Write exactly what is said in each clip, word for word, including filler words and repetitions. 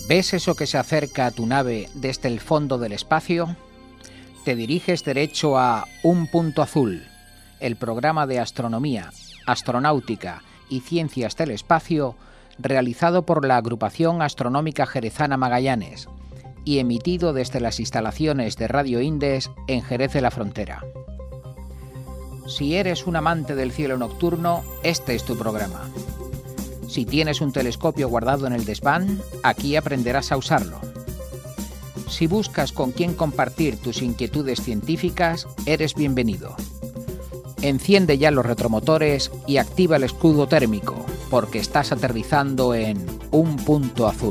¿Ves eso que se acerca a tu nave desde el fondo del espacio? Te diriges derecho a Un Punto Azul, el programa de astronomía, astronáutica y ciencias del espacio realizado por la Agrupación Astronómica Jerezana Magallanes y emitido desde las instalaciones de Radio Indes en Jerez de la Frontera. Si eres un amante del cielo nocturno, este es tu programa. Si tienes un telescopio guardado en el desván, aquí aprenderás a usarlo. Si buscas con quién compartir tus inquietudes científicas, eres bienvenido. Enciende ya los retromotores y activa el escudo térmico, porque estás aterrizando en Un Punto Azul.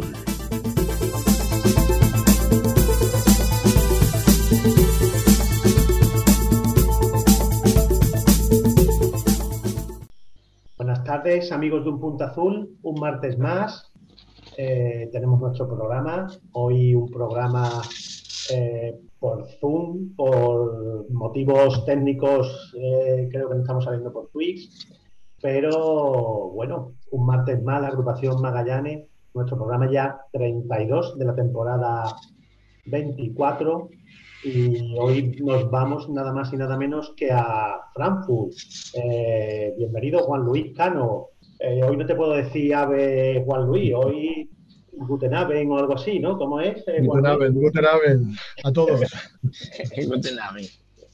Buenas tardes, amigos de Un Punto Azul. Un martes más eh, tenemos nuestro programa. Hoy un programa eh, por Zoom, por motivos técnicos, eh, creo que no estamos saliendo por Twitch. Pero bueno, un martes más, la agrupación Magallanes, nuestro programa ya treinta y dos de la temporada veinticuatro. Y hoy nos vamos nada más y nada menos que a Frankfurt. Eh, bienvenido, Juan Luis Cano. Eh, hoy no te puedo decir ave Juan Luis, hoy Guten Abend o algo así, ¿no? ¿Cómo es? Eh, Guten Abend, Guten Abend a todos. Guten Abend.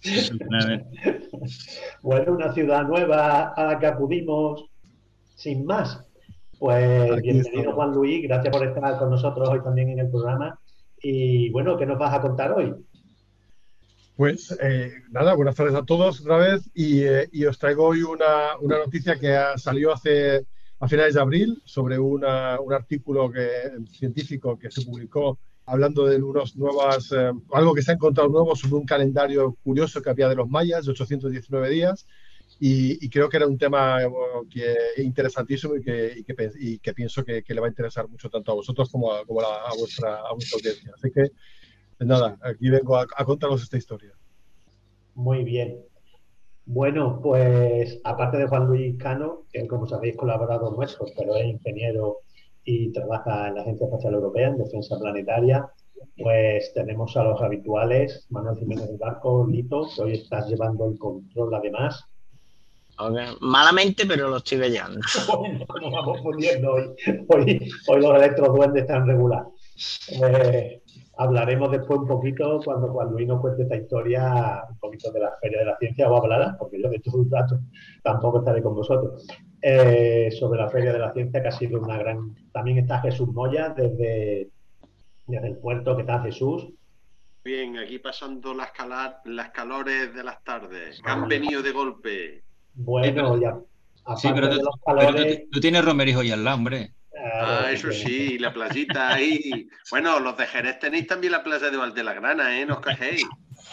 Bueno, una ciudad nueva a la que acudimos sin más. Pues Aquí bienvenido, estamos. Juan Luis. Gracias por estar con nosotros hoy también en el programa. Y bueno, ¿qué nos vas a contar hoy? Pues eh, nada, buenas tardes a todos otra vez y, eh, y os traigo hoy una, una noticia que ha- salió hace a finales de abril sobre una- un artículo que, científico que se publicó hablando de unos nuevas, eh, algo que se ha encontrado nuevo sobre un calendario curioso que había de los mayas de ochocientos diecinueve días y, y creo que era un tema eh, bueno, que, interesantísimo y que, y que, pe- y que pienso que, que le va a interesar mucho tanto a vosotros como a, como a, a vuestra, a vuestra audiencia. Así que nada, aquí vengo a, a contaros esta historia. Muy bien. Bueno, pues aparte de Juan Luis Cano, que como sabéis colaborado nuestro, pero es ingeniero y trabaja en la Agencia Espacial Europea en Defensa Planetaria, pues tenemos a los habituales, Manuel Jiménez del Barco, Lito, que hoy estás llevando el control además. Okay. Malamente, pero lo estoy vellando. Bueno, nos vamos poniendo hoy. Hoy, hoy los electroduendes están regular. Eh, hablaremos después un poquito, cuando Juan Luis nos cuente esta historia, un poquito de la Feria de la Ciencia, o hablará, porque yo de todo un rato tampoco estaré con vosotros, eh, sobre la Feria de la Ciencia, que ha sido una gran... También está Jesús Moya, desde, desde el puerto. ¿Qué tal, Jesús? Bien, aquí pasando las, calar, las calores de las tardes, que han venido de golpe. Bueno, ya... Sí, Aparte pero, de tú, los pero calores... tú, tú tienes Romerijo ahí al lado, hombre. Claro, Ah, eso que- sí, la playita ahí. Bueno, los de Jerez tenéis también la playa de Valdelagrana, ¿eh? No os quejéis.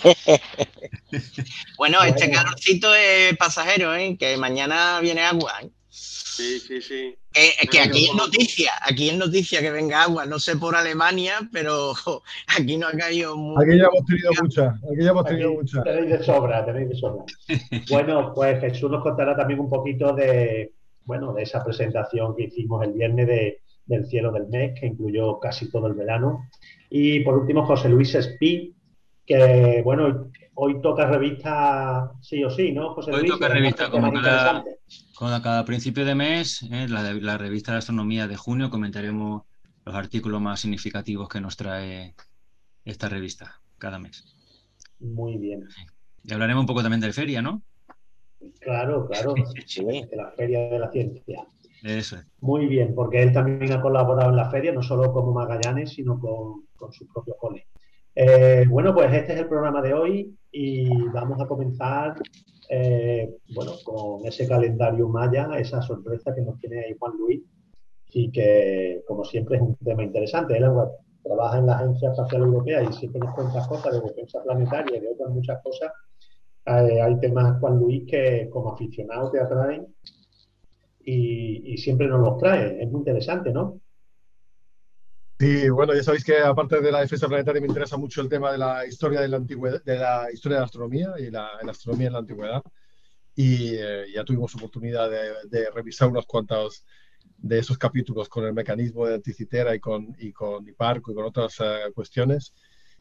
Bueno, este Bueno. calorcito es pasajero, ¿eh? Que mañana viene agua, ¿eh? Sí, sí, sí. Eh, que Bueno, aquí es yo conozco. noticia, aquí es noticia que venga agua, no sé por Alemania, pero jo, aquí no ha caído muy... Aquí ya hemos tenido mucha, aquí ya hemos tenido Aquí mucha. tenéis de sobra, tenéis de sobra. Bueno, pues Jesús nos contará también un poquito de, bueno, de esa presentación que hicimos el viernes de, del cielo del mes, que incluyó casi todo el verano. Y por último, José Luis Espí, que, bueno, hoy toca revista sí o sí, ¿no, José Hoy Luis? toca Y además revista, con como temas cada, interesantes. como cada principio de mes, ¿eh? la, la revista de astronomía de junio, comentaremos los artículos más significativos que nos trae esta revista cada mes. Muy bien. Y hablaremos un poco también de feria, ¿no? Claro, claro. Sí. De la Feria de la Ciencia. Eso es. Muy bien, porque él también ha colaborado en la feria, no solo como Magallanes, sino con, con su propio cole. Eh, bueno, pues este es el programa de hoy y vamos a comenzar eh, bueno, con ese calendario maya, esa sorpresa que nos tiene ahí Juan Luis y que, como siempre, es un tema interesante. Él bueno, trabaja en la Agencia Espacial Europea y siempre nos cuenta cosas de defensa planetaria y de otras muchas cosas. Eh, hay temas, Juan Luis, que como aficionado te atraen y, y siempre nos los trae. Es muy interesante, ¿no? Sí, bueno, ya sabéis que aparte de la defensa planetaria me interesa mucho el tema de la historia de la antigüedad, de la historia de la astronomía y la, la astronomía en la antigüedad. Y eh, ya tuvimos oportunidad de, de revisar unos cuantos de esos capítulos con el mecanismo de Anticitera y con, y con Hiparco y con otras uh, cuestiones.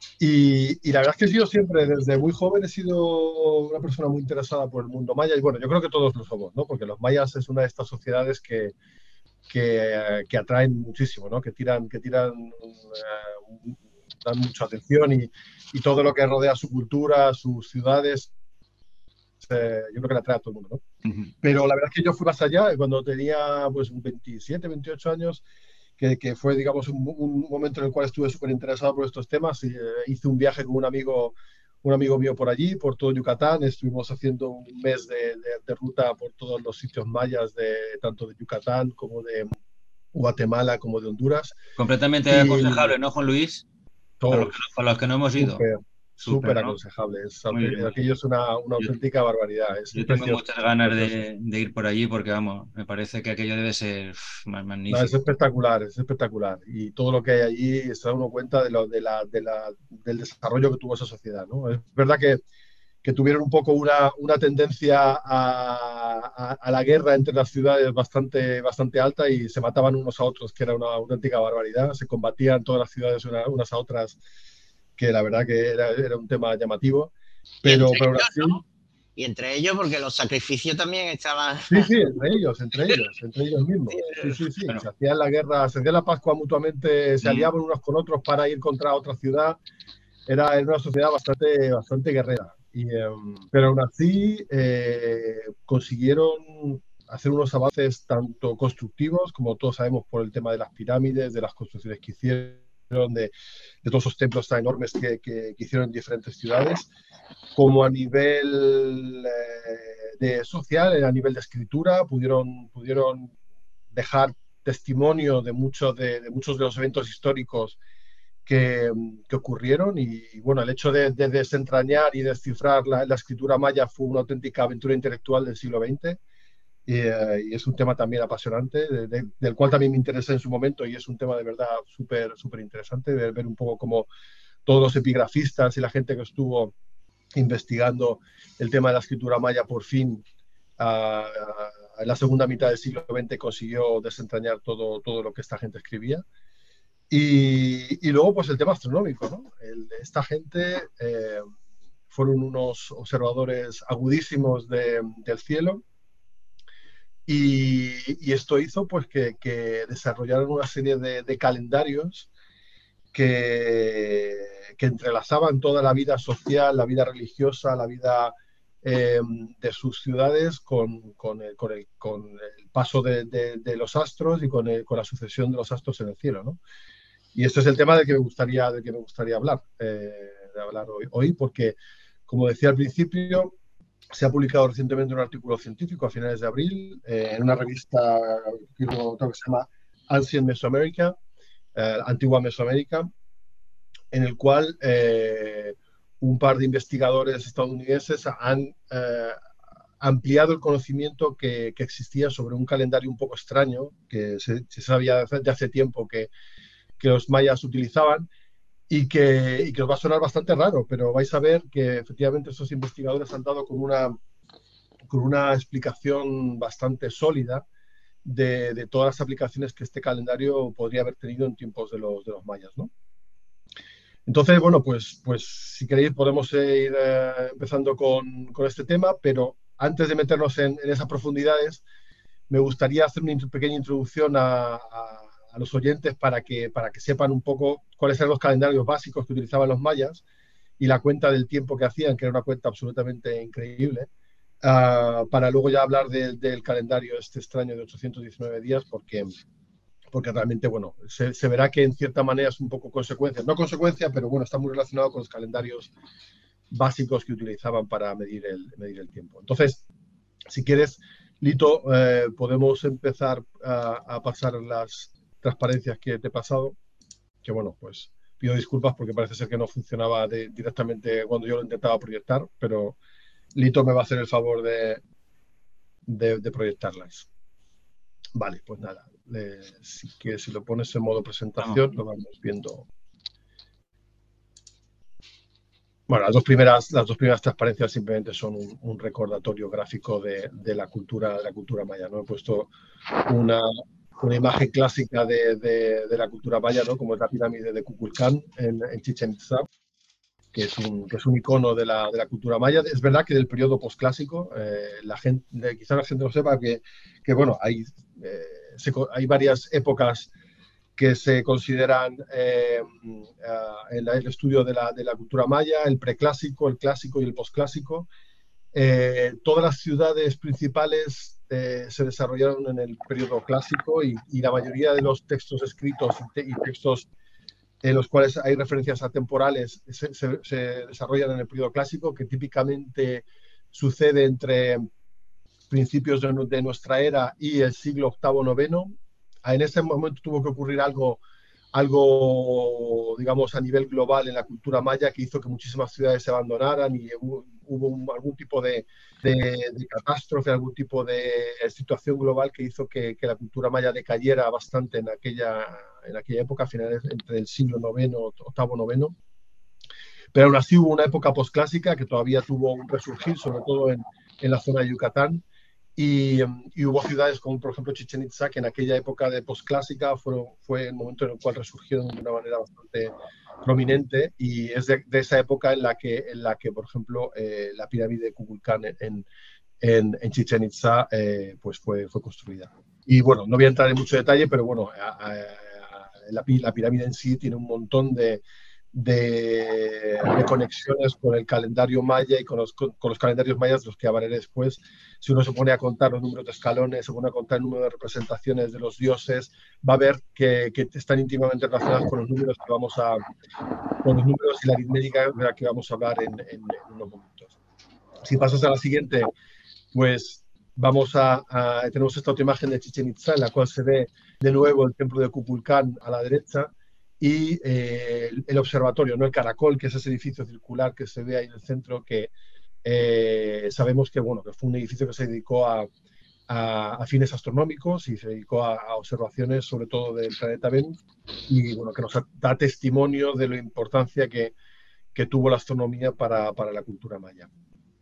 Y, y la verdad es que he sido siempre, desde muy joven, he sido una persona muy interesada por el mundo maya. Y bueno, yo creo que todos lo somos, ¿no? Porque los mayas es una de estas sociedades que, que, que atraen muchísimo, ¿no? Que tiran, que tiran uh, dan mucha atención y, y todo lo que rodea su cultura, sus ciudades, eh, yo creo que le atrae a todo el mundo, ¿no? Uh-huh. Pero la verdad es que yo fui más allá cuando tenía pues veintisiete, veintiocho años, que, que fue, digamos, un, un momento en el cual estuve súper interesado por estos temas y eh, hice un viaje con un amigo, un amigo mío por allí, por todo Yucatán. Estuvimos haciendo un mes de, de, de ruta por todos los sitios mayas, de, tanto de Yucatán como de Guatemala como de Honduras. Completamente y, aconsejable, ¿no, Juan Luis? Todos, para, los que, para los que no hemos ido. Súper, súper ¿no? aconsejable. Es, bien, aquello es una, una auténtica yo, barbaridad. Es yo tengo muchas ganas de, de ir por allí porque, vamos, me parece que aquello debe ser más magnífico. No, es espectacular, es espectacular. Y todo lo que hay allí se da uno cuenta de lo, de la, de la, del desarrollo que tuvo esa sociedad, ¿no? Es verdad que, que tuvieron un poco una, una tendencia a, a, a la guerra entre las ciudades bastante, bastante alta y se mataban unos a otros, que era una auténtica barbaridad. Se combatían todas las ciudades una, unas a otras, que la verdad que era, era un tema llamativo. Pero, y, entre pero ellos, así, ¿no? y entre ellos, porque los sacrificios también estaban... Sí, sí, entre ellos, entre ellos, entre ellos mismos. Sí, sí, sí. Se hacían la guerra, se hacía la Pascua mutuamente, se aliaban unos con otros para ir contra otra ciudad. Era, era una sociedad bastante, bastante guerrera. Y, um, pero aún así eh, consiguieron hacer unos avances tanto constructivos, como todos sabemos por el tema de las pirámides, de las construcciones que hicieron, de, de todos esos templos tan enormes que, que, que hicieron en diferentes ciudades, como a nivel eh, de social, a nivel de escritura, pudieron, pudieron dejar testimonio de, mucho de, de muchos de los eventos históricos que, que ocurrieron y, y bueno, el hecho de, de desentrañar y descifrar la, la escritura maya fue una auténtica aventura intelectual del siglo veinte y, eh, y es un tema también apasionante, de, de, del cual también me interesé en su momento y es un tema de verdad súper súper interesante, de ver un poco cómo todos los epigrafistas y la gente que estuvo investigando el tema de la escritura maya por fin uh, en la segunda mitad del siglo veinte consiguió desentrañar todo, todo lo que esta gente escribía. Y, y luego, pues el tema astronómico, ¿no? El, esta gente eh, fueron unos observadores agudísimos de, del cielo y, y esto hizo pues que, que desarrollaran una serie de, de calendarios que, que entrelazaban toda la vida social, la vida religiosa, la vida eh, de sus ciudades con, con, el, con, el, con el paso de, de, de los astros y con, el, con la sucesión de los astros en el cielo, ¿no? Y este es el tema del que me gustaría, del que me gustaría hablar, eh, de hablar hoy, hoy, porque, como decía al principio, se ha publicado recientemente un artículo científico a finales de abril eh, en una revista que se llama Ancient Mesoamerica, eh, Antigua Mesoamérica, en el cual eh, un par de investigadores estadounidenses han eh, ampliado el conocimiento que, que existía sobre un calendario un poco extraño, que se, se sabía de hace tiempo que que los mayas utilizaban y que, y que os va a sonar bastante raro, pero vais a ver que efectivamente esos investigadores han dado con una, con una explicación bastante sólida de, de todas las aplicaciones que este calendario podría haber tenido en tiempos de los, de los mayas, ¿no? Entonces, bueno, pues, pues si queréis podemos ir eh, empezando con, con este tema, pero antes de meternos en, en esas profundidades, me gustaría hacer una pequeña introducción a, a a los oyentes para que, para que sepan un poco cuáles eran los calendarios básicos que utilizaban los mayas y la cuenta del tiempo que hacían, que era una cuenta absolutamente increíble, uh, para luego ya hablar de, del calendario este extraño de ochocientos diecinueve días, porque, porque realmente, bueno, se, se verá que en cierta manera es un poco consecuencia, no consecuencia, pero bueno, está muy relacionado con los calendarios básicos que utilizaban para medir el, medir el tiempo. Entonces, si quieres, Lito, eh, podemos empezar a, a pasar las transparencias que te he pasado, que bueno, pues pido disculpas porque parece ser que no funcionaba de, directamente cuando yo lo intentaba proyectar, pero Lito me va a hacer el favor de, de, de proyectarlas. Vale, pues nada, le, si, que, si lo pones en modo presentación, lo vamos viendo. Bueno, las dos primeras, las dos primeras transparencias simplemente son un, un recordatorio gráfico de, de la cultura, de la cultura maya, ¿no? He puesto una una imagen clásica de, de, de la cultura maya, ¿no? Como es la pirámide de Kukulcán en, en Chichén Itzá, que es un, que es un icono de la, de la cultura maya. Es verdad que del periodo posclásico, eh, la gente, quizá la gente no sepa que, que bueno, hay, eh, se, hay varias épocas que se consideran eh, uh, en el estudio de la, de la cultura maya, el preclásico, el clásico y el posclásico. Eh, todas las ciudades principales eh, se desarrollaron en el periodo clásico y, y la mayoría de los textos escritos y, te, y textos en los cuales hay referencias atemporales se, se, se desarrollan en el periodo clásico, que típicamente sucede entre principios de, de nuestra era y el siglo octavo noveno. En ese momento tuvo que ocurrir algo, algo, digamos, a nivel global en la cultura maya que hizo que muchísimas ciudades se abandonaran y hubo, hubo un, algún tipo de, de, de catástrofe, algún tipo de situación global que hizo que, que la cultura maya decayera bastante en aquella, en aquella época, a finales entre el siglo noveno, octavo noveno. Pero aún así hubo una época posclásica que todavía tuvo un resurgir, sobre todo en, en la zona de Yucatán. Y, y hubo ciudades como, por ejemplo, Chichén Itzá, que en aquella época de posclásica fue, fue el momento en el cual resurgieron de una manera bastante prominente. Y es de, de esa época en la que, en la que por ejemplo, eh, la pirámide de Kukulcán en, en, en Chichén Itzá eh, pues fue, fue construida. Y bueno, no voy a entrar en mucho detalle, pero bueno, a, a, a, la, la pirámide en sí tiene un montón de, de, de conexiones con el calendario maya y con los, con, con los calendarios mayas, los que hablaré después. Si uno se pone a contar los números de escalones, se pone a contar el número de representaciones de los dioses, va a ver que, que están íntimamente relacionados con los números que vamos a, con los números y la aritmética de la que vamos a hablar en, en, en unos momentos. Si pasas a la siguiente, pues vamos a, a tenemos esta otra imagen de Chichén Itzá, en la cual se ve de nuevo el templo de Kukulcán a la derecha y eh, el observatorio, ¿no? El caracol, que es ese edificio circular que se ve ahí en el centro, que eh, sabemos que, bueno, que fue un edificio que se dedicó a, a, a fines astronómicos y se dedicó a, a observaciones sobre todo del planeta Venus y, bueno, que nos da testimonio de la importancia que, que tuvo la astronomía para, para la cultura maya.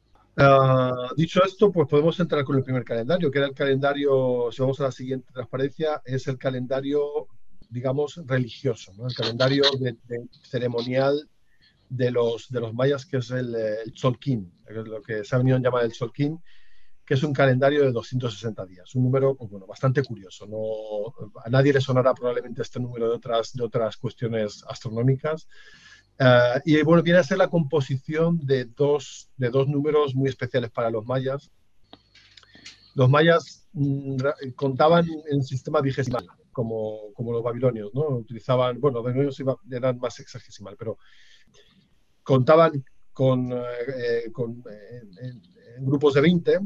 Uh, dicho esto, pues podemos entrar con el primer calendario, que era el calendario, si vamos a la siguiente transparencia, es el calendario, digamos, religioso, ¿no? El calendario de, de ceremonial de los, de los mayas, que es el, el Tzolk'in, lo que se ha venido a llamar el Tzolk'in, que es un calendario de doscientos sesenta días, un número, pues, bueno, bastante curioso. No, a nadie le sonará probablemente este número de otras, de otras cuestiones astronómicas. Uh, y bueno, viene a ser la composición de dos, de dos números muy especiales para los mayas. Los mayas mm, contaban en sistema vigesimal, como, como los babilonios, ¿no? Utilizaban, bueno, los babilonios eran más sexagesimal, pero contaban con, eh, con eh, en, en grupos de veinte.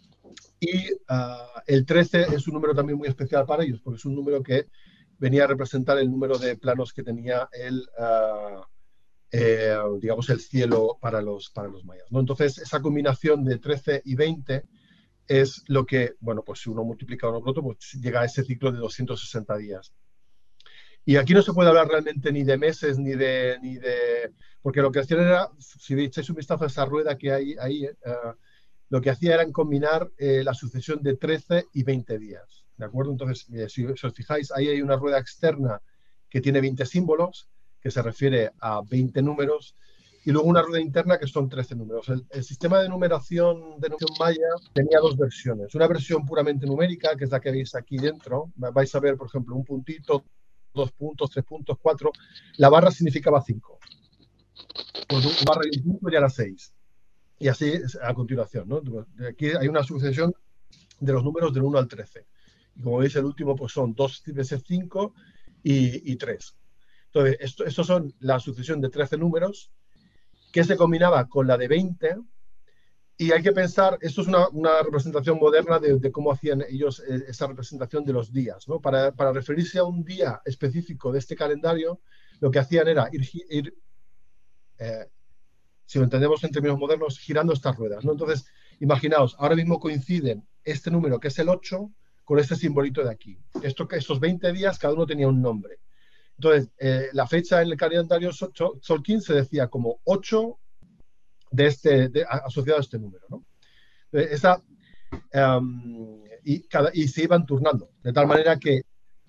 Y uh, el trece es un número también muy especial para ellos, porque es un número que venía a representar el número de planos que tenía el... Uh, Eh, digamos, el cielo para los, para los mayas, ¿no? Entonces, esa combinación de trece y veinte es lo que, bueno, pues si uno multiplica uno por otro, pues llega a ese ciclo de doscientos sesenta días. Y aquí no se puede hablar realmente ni de meses, ni de... Ni de porque lo que hacían era, si echáis un vistazo a esa rueda que hay ahí, uh, lo que hacía era combinar eh, la sucesión de trece y veinte días, ¿de acuerdo? Entonces, eh, si, si os fijáis, ahí hay una rueda externa que tiene veinte símbolos, que se refiere a veinte números, y luego una rueda interna que son trece números. El, el sistema de numeración de numeración maya tenía dos versiones. Una versión puramente numérica, que es la que veis aquí dentro. Vais a ver, por ejemplo, un puntito, dos puntos, tres puntos, cuatro. La barra significaba cinco. Pues una barra y un punto ya era seis. Y así a continuación, ¿no? Aquí hay una sucesión de los números del uno al trece. Y como veis, el último pues son dos veces cinco y, y tres. Entonces, esto, estos son la sucesión de trece números que se combinaba con la de veinte, y hay que pensar, esto es una, una representación moderna de, de cómo hacían ellos eh, esa representación de los días, ¿no? Para, para referirse a un día específico de este calendario, lo que hacían era ir, ir eh, si lo entendemos en términos modernos, girando estas ruedas, ¿no? Entonces, imaginaos, ahora mismo coinciden este número, que es el ocho, con este simbolito de aquí. Esto, estos veinte días, cada uno tenía un nombre. Entonces, eh, la fecha en el calendario Tzolk'in se decía como ocho de este, de, asociado a este número, ¿no? Esa, um, y, cada, y se iban turnando, de tal manera que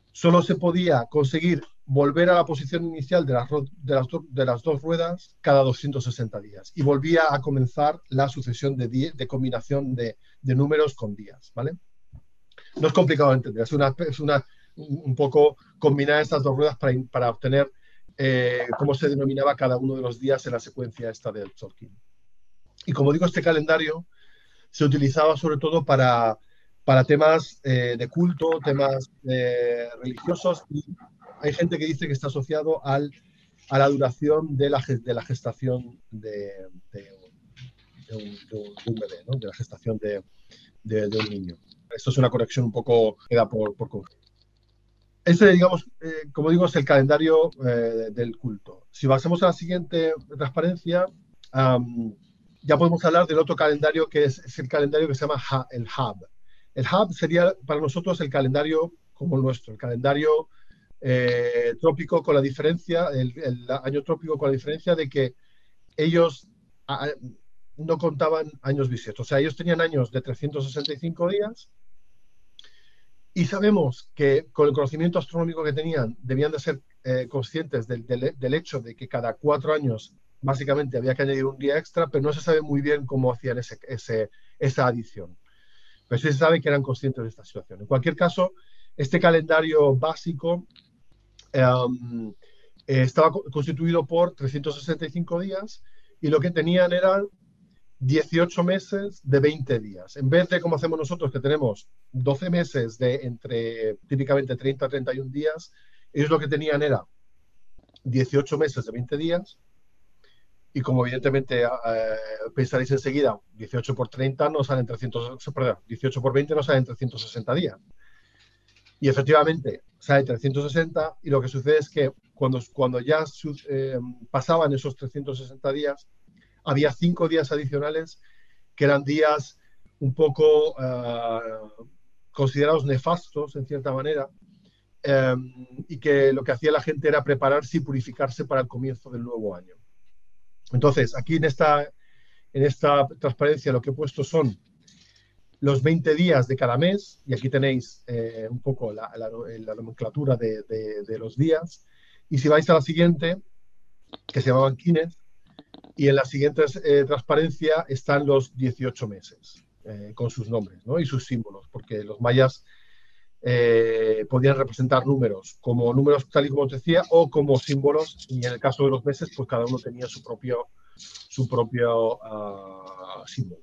solo se podía conseguir volver a la posición inicial de las, de las, de las dos ruedas cada doscientos sesenta días y volvía a comenzar la sucesión de, de combinación de, de números con días, ¿vale? No es complicado de entender, es, una, es una, un poco combinar estas dos ruedas para, para obtener eh, cómo se denominaba cada uno de los días en la secuencia esta del Tzolk'in. Y como digo, este calendario se utilizaba sobre todo para, para temas eh, de culto, temas eh, religiosos, y hay gente que dice que está asociado al, a la duración de la, de la gestación de, de, de, un, de, un, de un bebé, ¿no? De la gestación de, de, de un niño. Esto es una conexión un poco que da por, por concreto. Este, digamos, eh, como digo, es el calendario eh, del culto. Si pasamos a la siguiente transparencia, um, ya podemos hablar del otro calendario que es, es el calendario que se llama ha, el Hab. El Hab sería para nosotros el calendario como el nuestro, el calendario eh, trópico, con la diferencia, el, el año trópico con la diferencia de que ellos a, no contaban años bisiestos. O sea, ellos tenían años de trescientos sesenta y cinco días y sabemos que con el conocimiento astronómico que tenían debían de ser eh, conscientes del, del, del hecho de que cada cuatro años básicamente había que añadir un día extra, pero no se sabe muy bien cómo hacían ese, ese, esa adición. Pero sí se sabe que eran conscientes de esta situación. En cualquier caso, este calendario básico um, eh, estaba constituido por trescientos sesenta y cinco días y lo que tenían eran dieciocho meses de veinte días. En vez de como hacemos nosotros, que tenemos doce meses de entre típicamente treinta a treinta y un días, ellos lo que tenían era dieciocho meses de veinte días. Y como evidentemente eh, pensaréis enseguida, dieciocho por treinta no salen trescientos, perdón, dieciocho por veinte no salen trescientos sesenta días. Y efectivamente sale trescientos sesenta y lo que sucede es que cuando, cuando ya eh, pasaban esos trescientos sesenta días, había cinco días adicionales que eran días un poco uh, considerados nefastos en cierta manera um, y que lo que hacía la gente era prepararse y purificarse para el comienzo del nuevo año. Entonces, aquí en esta, en esta transparencia lo que he puesto son los veinte días de cada mes, y aquí tenéis eh, un poco la, la, la nomenclatura de, de, de los días. Y si vais a la siguiente, que se llamaban quines, y en la siguiente eh, transparencia están los dieciocho meses, eh, con sus nombres, ¿no? Y sus símbolos, porque los mayas eh, podían representar números, como números tal y como os decía, o como símbolos, y en el caso de los meses, pues cada uno tenía su propio, su propio uh, símbolo.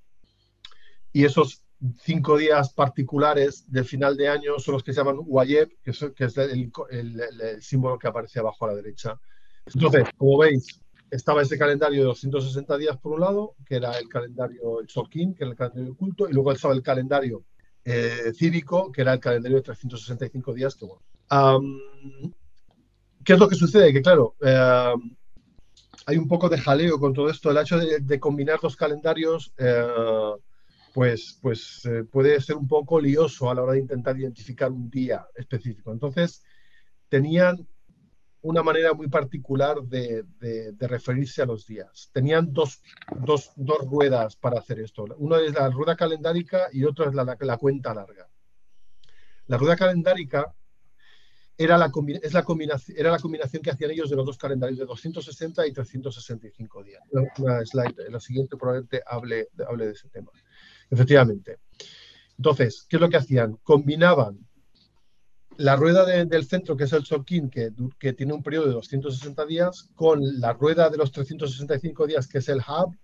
Y esos cinco días particulares del final de año son los que se llaman Uayeb, que es, que es el, el, el, el símbolo que aparece abajo a la derecha. Entonces, como veis, estaba ese calendario de doscientos sesenta días por un lado, que era el calendario el Tzolk'in, que era el calendario del culto, y luego estaba el calendario eh, cívico, que era el calendario de trescientos sesenta y cinco días. Que, bueno. um, ¿Qué es lo que sucede? Que claro, eh, hay un poco de jaleo con todo esto. El hecho de, de combinar dos calendarios eh, pues, pues eh, puede ser un poco lioso a la hora de intentar identificar un día específico. Entonces, tenían una manera muy particular de, de, de referirse a los días. Tenían dos, dos, dos ruedas para hacer esto. Una es la rueda calendárica y otra es la, la, la cuenta larga. La rueda calendárica era la, es la, combinación, era la combinación que hacían ellos de los dos calendarios, de doscientos sesenta y trescientos sesenta y cinco días. Una slide, la siguiente probablemente hable, hable de ese tema. Efectivamente. Entonces, ¿qué es lo que hacían? Combinaban la rueda de, del centro, que es el Tzolk'in, que, que tiene un periodo de doscientos sesenta días, con la rueda de los trescientos sesenta y cinco días, que es el Hab,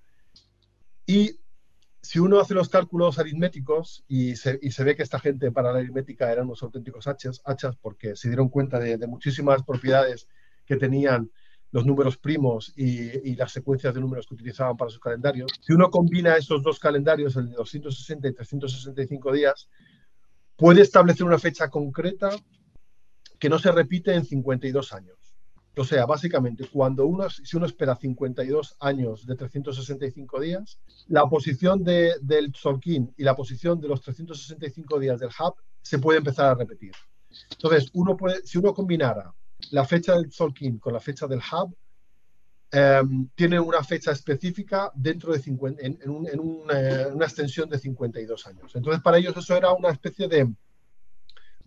y si uno hace los cálculos aritméticos, y se, y se ve que esta gente para la aritmética eran unos auténticos hachas, hachas porque se dieron cuenta de, de muchísimas propiedades que tenían los números primos y, y las secuencias de números que utilizaban para sus calendarios. Si uno combina esos dos calendarios, el de doscientos sesenta y trescientos sesenta y cinco días, puede establecer una fecha concreta que no se repite en cincuenta y dos años. O sea, básicamente, cuando uno, si uno espera cincuenta y dos años de trescientos sesenta y cinco días, la posición de, del Tzolk'in y la posición de los trescientos sesenta y cinco días del Hab se puede empezar a repetir. Entonces, uno puede, si uno combinara la fecha del Tzolk'in con la fecha del Hab, eh, tiene una fecha específica dentro de cincuenta, en, en, un, en una, una extensión de cincuenta y dos años. Entonces, para ellos eso era una especie de,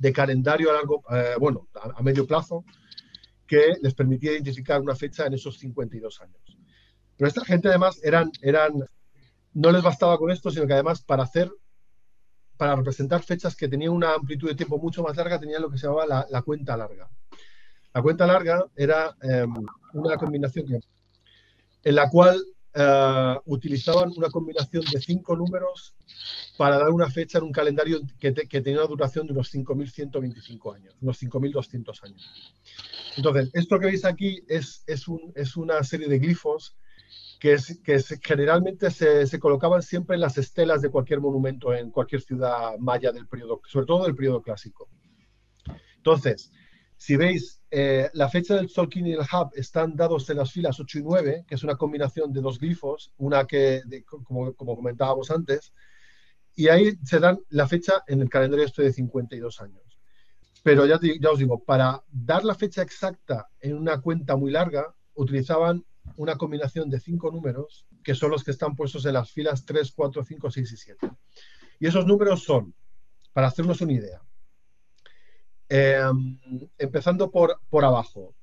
de calendario a largo, eh, bueno, a, a medio plazo, que les permitía identificar una fecha en esos cincuenta y dos años. Pero esta gente además eran, eran, no les bastaba con esto, sino que además para hacer, para representar fechas que tenían una amplitud de tiempo mucho más larga, tenían lo que se llamaba la, la cuenta larga. La cuenta larga era eh, una combinación que, en la cual uh, utilizaban una combinación de cinco números para dar una fecha en un calendario que, te, que tenía una duración de unos cinco mil ciento veinticinco años, unos cinco mil doscientos años. Entonces, esto que veis aquí es, es, un, es una serie de glifos que, es, que es, generalmente se, se colocaban siempre en las estelas de cualquier monumento en cualquier ciudad maya del periodo, sobre todo del periodo clásico. Entonces, si veis, eh, la fecha del Tzolk'in y el Hab están dados en las filas ocho y nueve, que es una combinación de dos glifos, una que, de, como, como comentábamos antes, y ahí se dan la fecha en el calendario este de cincuenta y dos años. Pero ya, ya os digo, para dar la fecha exacta en una cuenta muy larga, utilizaban una combinación de cinco números, que son los que están puestos en las filas tres, cuatro, cinco, seis y siete. Y esos números son, para hacernos una idea, Eh, empezando por, por abajo.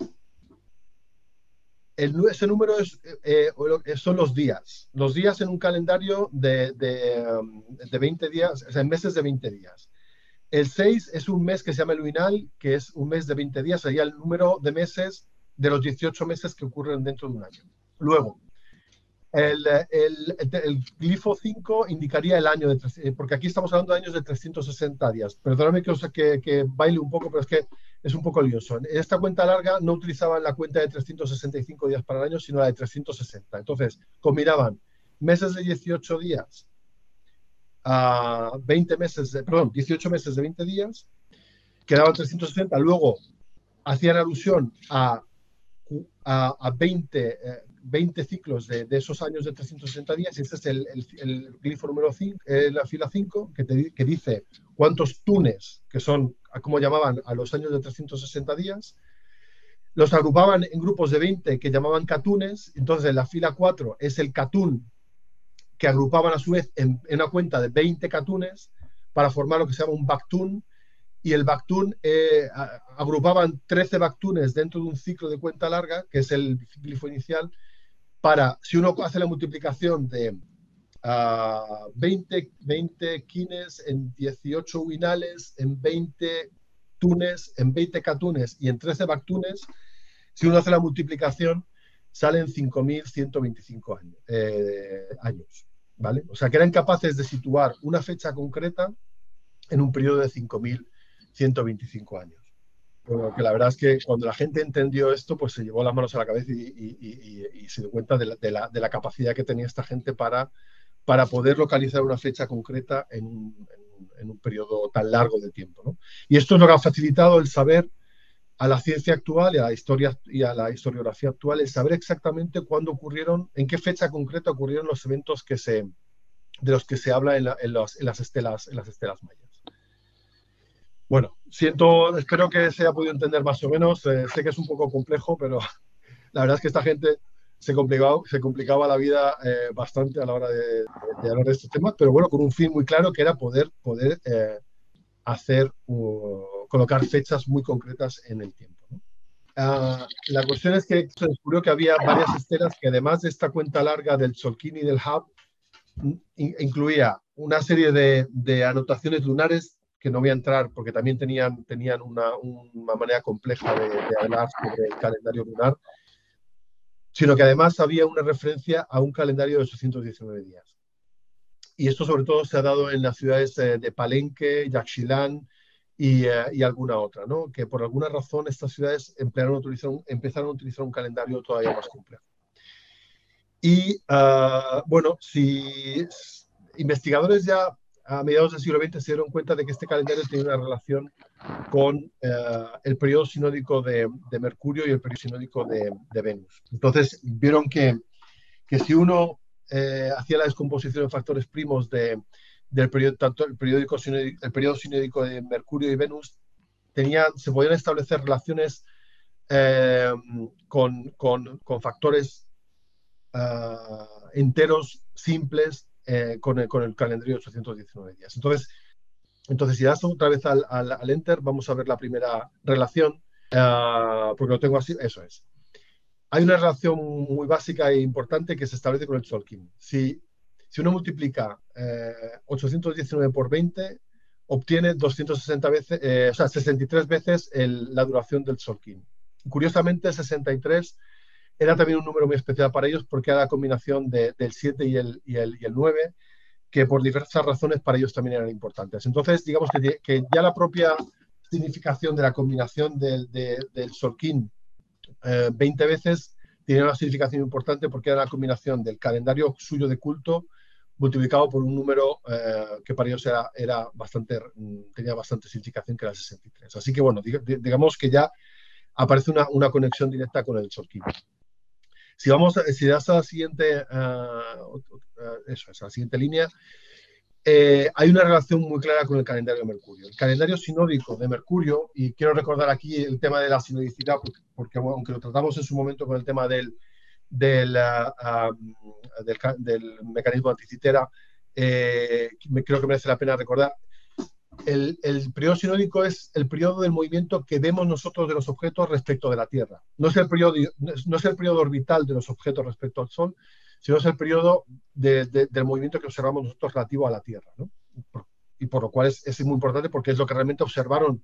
El, ese número es, eh, son los días. Los días en un calendario de, de, de veinte días, o sea, en meses de veinte días. El seis es un mes que se llama el luinal, que es un mes de veinte días, sería el número de meses de los dieciocho meses que ocurren dentro de un año. Luego, el, el, el, el glifo cinco indicaría el año, de, porque aquí estamos hablando de años de trescientos sesenta días. Perdóname que, que, que baile un poco, pero es que es un poco lioso. En esta cuenta larga no utilizaban la cuenta de trescientos sesenta y cinco días para el año, sino la de trescientos sesenta. Entonces, combinaban meses de dieciocho días a veinte meses, de, perdón, dieciocho meses de veinte días, quedaban trescientos sesenta. Luego hacían alusión a, a, a veinte, eh, veinte ciclos de, de esos años de trescientos sesenta días, y este es el, el, el glifo número cinco, eh, la fila cinco, que, te, que dice cuántos tunes, que son como llamaban a los años de trescientos sesenta días, los agrupaban en grupos de veinte que llamaban catunes. Entonces la fila cuatro es el catún, que agrupaban a su vez en, en una cuenta de veinte catunes para formar lo que se llama un bactún, y el bactún eh, agrupaban trece bactunes dentro de un ciclo de cuenta larga, que es el glifo inicial, para, si uno hace la multiplicación de uh, veinte, veinte quines en dieciocho uinales, en veinte tunes, en veinte catunes y en trece bactunes, si uno hace la multiplicación, salen cinco mil ciento veinticinco años, eh, años, ¿vale? O sea, que eran capaces de situar una fecha concreta en un periodo de cinco mil ciento veinticinco años. Bueno, que la verdad es que cuando la gente entendió esto, pues se llevó las manos a la cabeza y, y, y, y se dio cuenta de la, de, la, de la capacidad que tenía esta gente para, para poder localizar una fecha concreta en un, en, en un periodo tan largo de tiempo, ¿no? Y esto es lo que ha facilitado el saber a la ciencia actual y a la historia y a la historiografía actual, el saber exactamente cuándo ocurrieron, en qué fecha concreta ocurrieron los eventos que se, de los que se habla en, la, en, los, en, las, estelas, en las estelas mayas. Bueno, siento, espero que se haya podido entender más o menos. Eh, sé que es un poco complejo, pero la verdad es que esta gente se complicaba, se complicaba la vida eh, bastante a la hora de, de, de hablar de estos temas, pero bueno, con un fin muy claro que era poder, poder eh, hacer, uh, colocar fechas muy concretas en el tiempo, ¿no? Uh, la cuestión es que se descubrió que había varias estelas que, además de esta cuenta larga del Tzolk'in y del Hab, in, incluía una serie de, de anotaciones lunares que no voy a entrar porque también tenían, tenían una, una manera compleja de, de hablar sobre el calendario lunar, sino que además había una referencia a un calendario de ochocientos diecinueve días. Y esto sobre todo se ha dado en las ciudades de Palenque, Yaxchilán y, eh, y alguna otra, ¿no? Que por alguna razón estas ciudades empezaron a utilizar un, empezaron a utilizar un calendario todavía más complejo. Y uh, bueno, si investigadores ya a mediados del siglo veinte se dieron cuenta de que este calendario tenía una relación con uh, el periodo sinódico de, de Mercurio y el periodo sinódico de, de Venus. Entonces vieron que, que si uno eh, hacía la descomposición de factores primos de, del periodo, tanto el, periódico sinódico, el periodo sinódico de Mercurio y Venus, tenía, se podían establecer relaciones eh, con, con, con factores uh, enteros simples eh, con, el, con el calendario de ochocientos diecinueve días. Entonces, Entonces, si das otra vez al, al, al Enter, vamos a ver la primera relación, uh, porque lo tengo así, eso es. Hay una relación muy básica e importante que se establece con el Tzolk'in. Si, si uno multiplica eh, ochocientos diecinueve por veinte, obtiene doscientas sesenta veces, eh, o sea, sesenta y tres veces el, la duración del Tzolk'in. Curiosamente, sesenta y tres era también un número muy especial para ellos porque era la combinación de, del siete y el, y, el, y el nueve, que por diversas razones para ellos también eran importantes. Entonces, digamos que, que ya la propia significación de la combinación del, de, del Tzolk'in eh, veinte veces tiene una significación importante porque era la combinación del calendario suyo de culto multiplicado por un número eh, que para ellos era, era bastante, tenía bastante significación, que era sesenta y tres. Así que, bueno, digamos que ya aparece una, una conexión directa con el Tzolk'in. Si vamos, si das a la siguiente, uh, uh, eso es, a la siguiente línea, eh, hay una relación muy clara con el calendario de Mercurio. El calendario sinódico de Mercurio, y quiero recordar aquí el tema de la sinodicidad, porque, porque bueno, aunque lo tratamos en su momento con el tema del, del, uh, um, del, del mecanismo anticitera, eh, me, creo que merece la pena recordar. El, el periodo sinódico es el periodo del movimiento que vemos nosotros de los objetos respecto de la Tierra. No es el periodo, no es el periodo orbital de los objetos respecto al Sol, sino es el periodo de, de, del movimiento que observamos nosotros relativo a la Tierra, ¿no? Y por lo cual es, es muy importante porque es lo que realmente observaron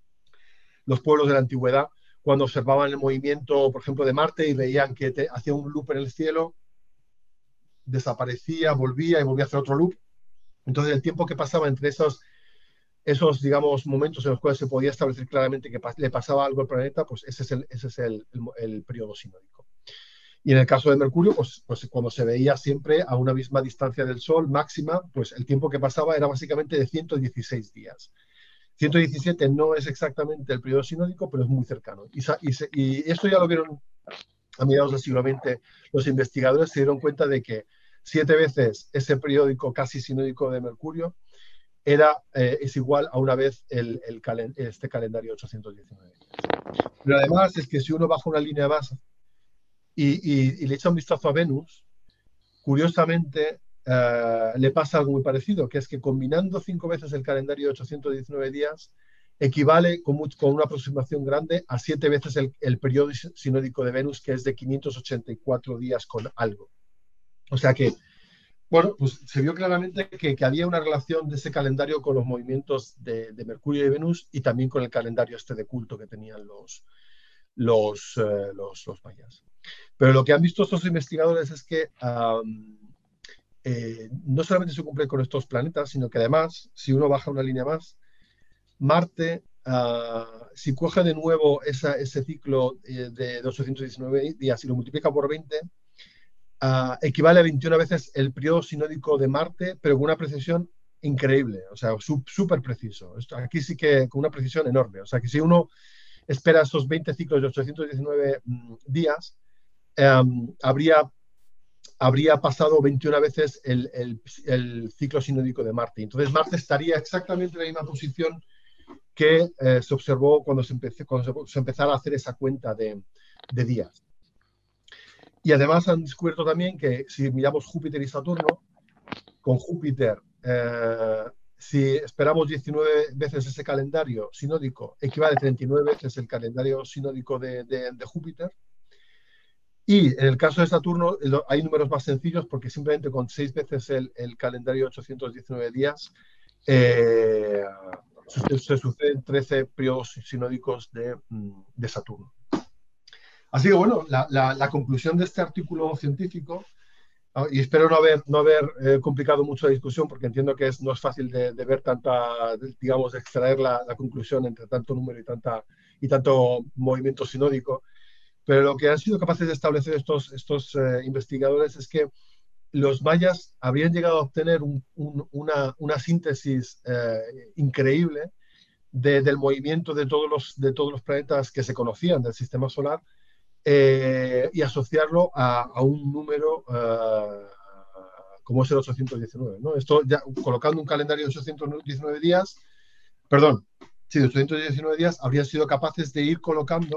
los pueblos de la antigüedad cuando observaban el movimiento, por ejemplo, de Marte y veían que te, hacía un loop en el cielo, desaparecía, volvía y volvía a hacer otro loop. Entonces el tiempo que pasaba entre esos esos, digamos, momentos en los cuales se podía establecer claramente que le pasaba algo al planeta, pues ese es el, ese es el, el, el periodo sinódico. Y en el caso de Mercurio, pues, pues cuando se veía siempre a una misma distancia del Sol máxima, pues el tiempo que pasaba era básicamente de ciento dieciséis días. ciento diecisiete no es exactamente el periodo sinódico, pero es muy cercano. Y, y, se, y esto ya lo vieron a mediados del siglo veinte. Los investigadores se dieron cuenta de que siete veces ese periódico casi sinódico de Mercurio era, eh, es igual a una vez el, el calen, este calendario ochocientos diecinueve. Pero además es que si uno baja una línea más y, y, y le echa un vistazo a Venus, curiosamente eh, le pasa algo muy parecido, que es que combinando cinco veces el calendario de ochocientos diecinueve días equivale con, mucho, con una aproximación grande a siete veces el, el periodo sinódico de Venus, que es de quinientos ochenta y cuatro días con algo. O sea que bueno, pues se vio claramente que, que había una relación de ese calendario con los movimientos de, de Mercurio y Venus y también con el calendario este de culto que tenían los, los, eh, los, los mayas. Pero lo que han visto estos investigadores es que um, eh, no solamente se cumple con estos planetas, sino que además, si uno baja una línea más, Marte, uh, si coge de nuevo esa, ese ciclo eh, de ochocientos diecinueve días y lo multiplica por veinte, Uh, equivale a veintiuna veces el periodo sinódico de Marte, pero con una precisión increíble, o sea, súper preciso. Esto, aquí sí que con una precisión enorme. O sea, que si uno espera esos veinte ciclos de ochocientos diecinueve mm, días, um, habría, habría pasado veintiuna veces el, el, el ciclo sinódico de Marte. Entonces, Marte estaría exactamente en la misma posición que eh, se observó cuando se, empecé, cuando se, se empezara a hacer esa cuenta de, de días. Y además han descubierto también que si miramos Júpiter y Saturno, con Júpiter, eh, si esperamos diecinueve veces ese calendario sinódico, equivale a treinta y nueve veces el calendario sinódico de, de, de Júpiter. Y en el caso de Saturno hay números más sencillos porque simplemente con seis veces el, el calendario de ochocientos diecinueve días eh, se, se suceden trece periodos sinódicos de, de Saturno. Así que bueno, la, la, la conclusión de este artículo científico, y espero no haber, no haber eh, complicado mucho la discusión, porque entiendo que es, no es fácil de, de ver tanta, digamos, de extraer la, la conclusión entre tanto número y, tanta, y tanto movimiento sinódico, pero lo que han sido capaces de establecer estos, estos eh, investigadores es que los mayas habrían llegado a obtener un, un, una, una síntesis eh, increíble de, del movimiento de todos, los, de todos los planetas que se conocían del sistema solar, Eh, y asociarlo a, a un número uh, como es el ochocientos diecinueve, ¿no? Esto ya colocando un calendario de ochocientos diecinueve días, perdón, sí, de ochocientos diecinueve días, habrían sido capaces de ir colocando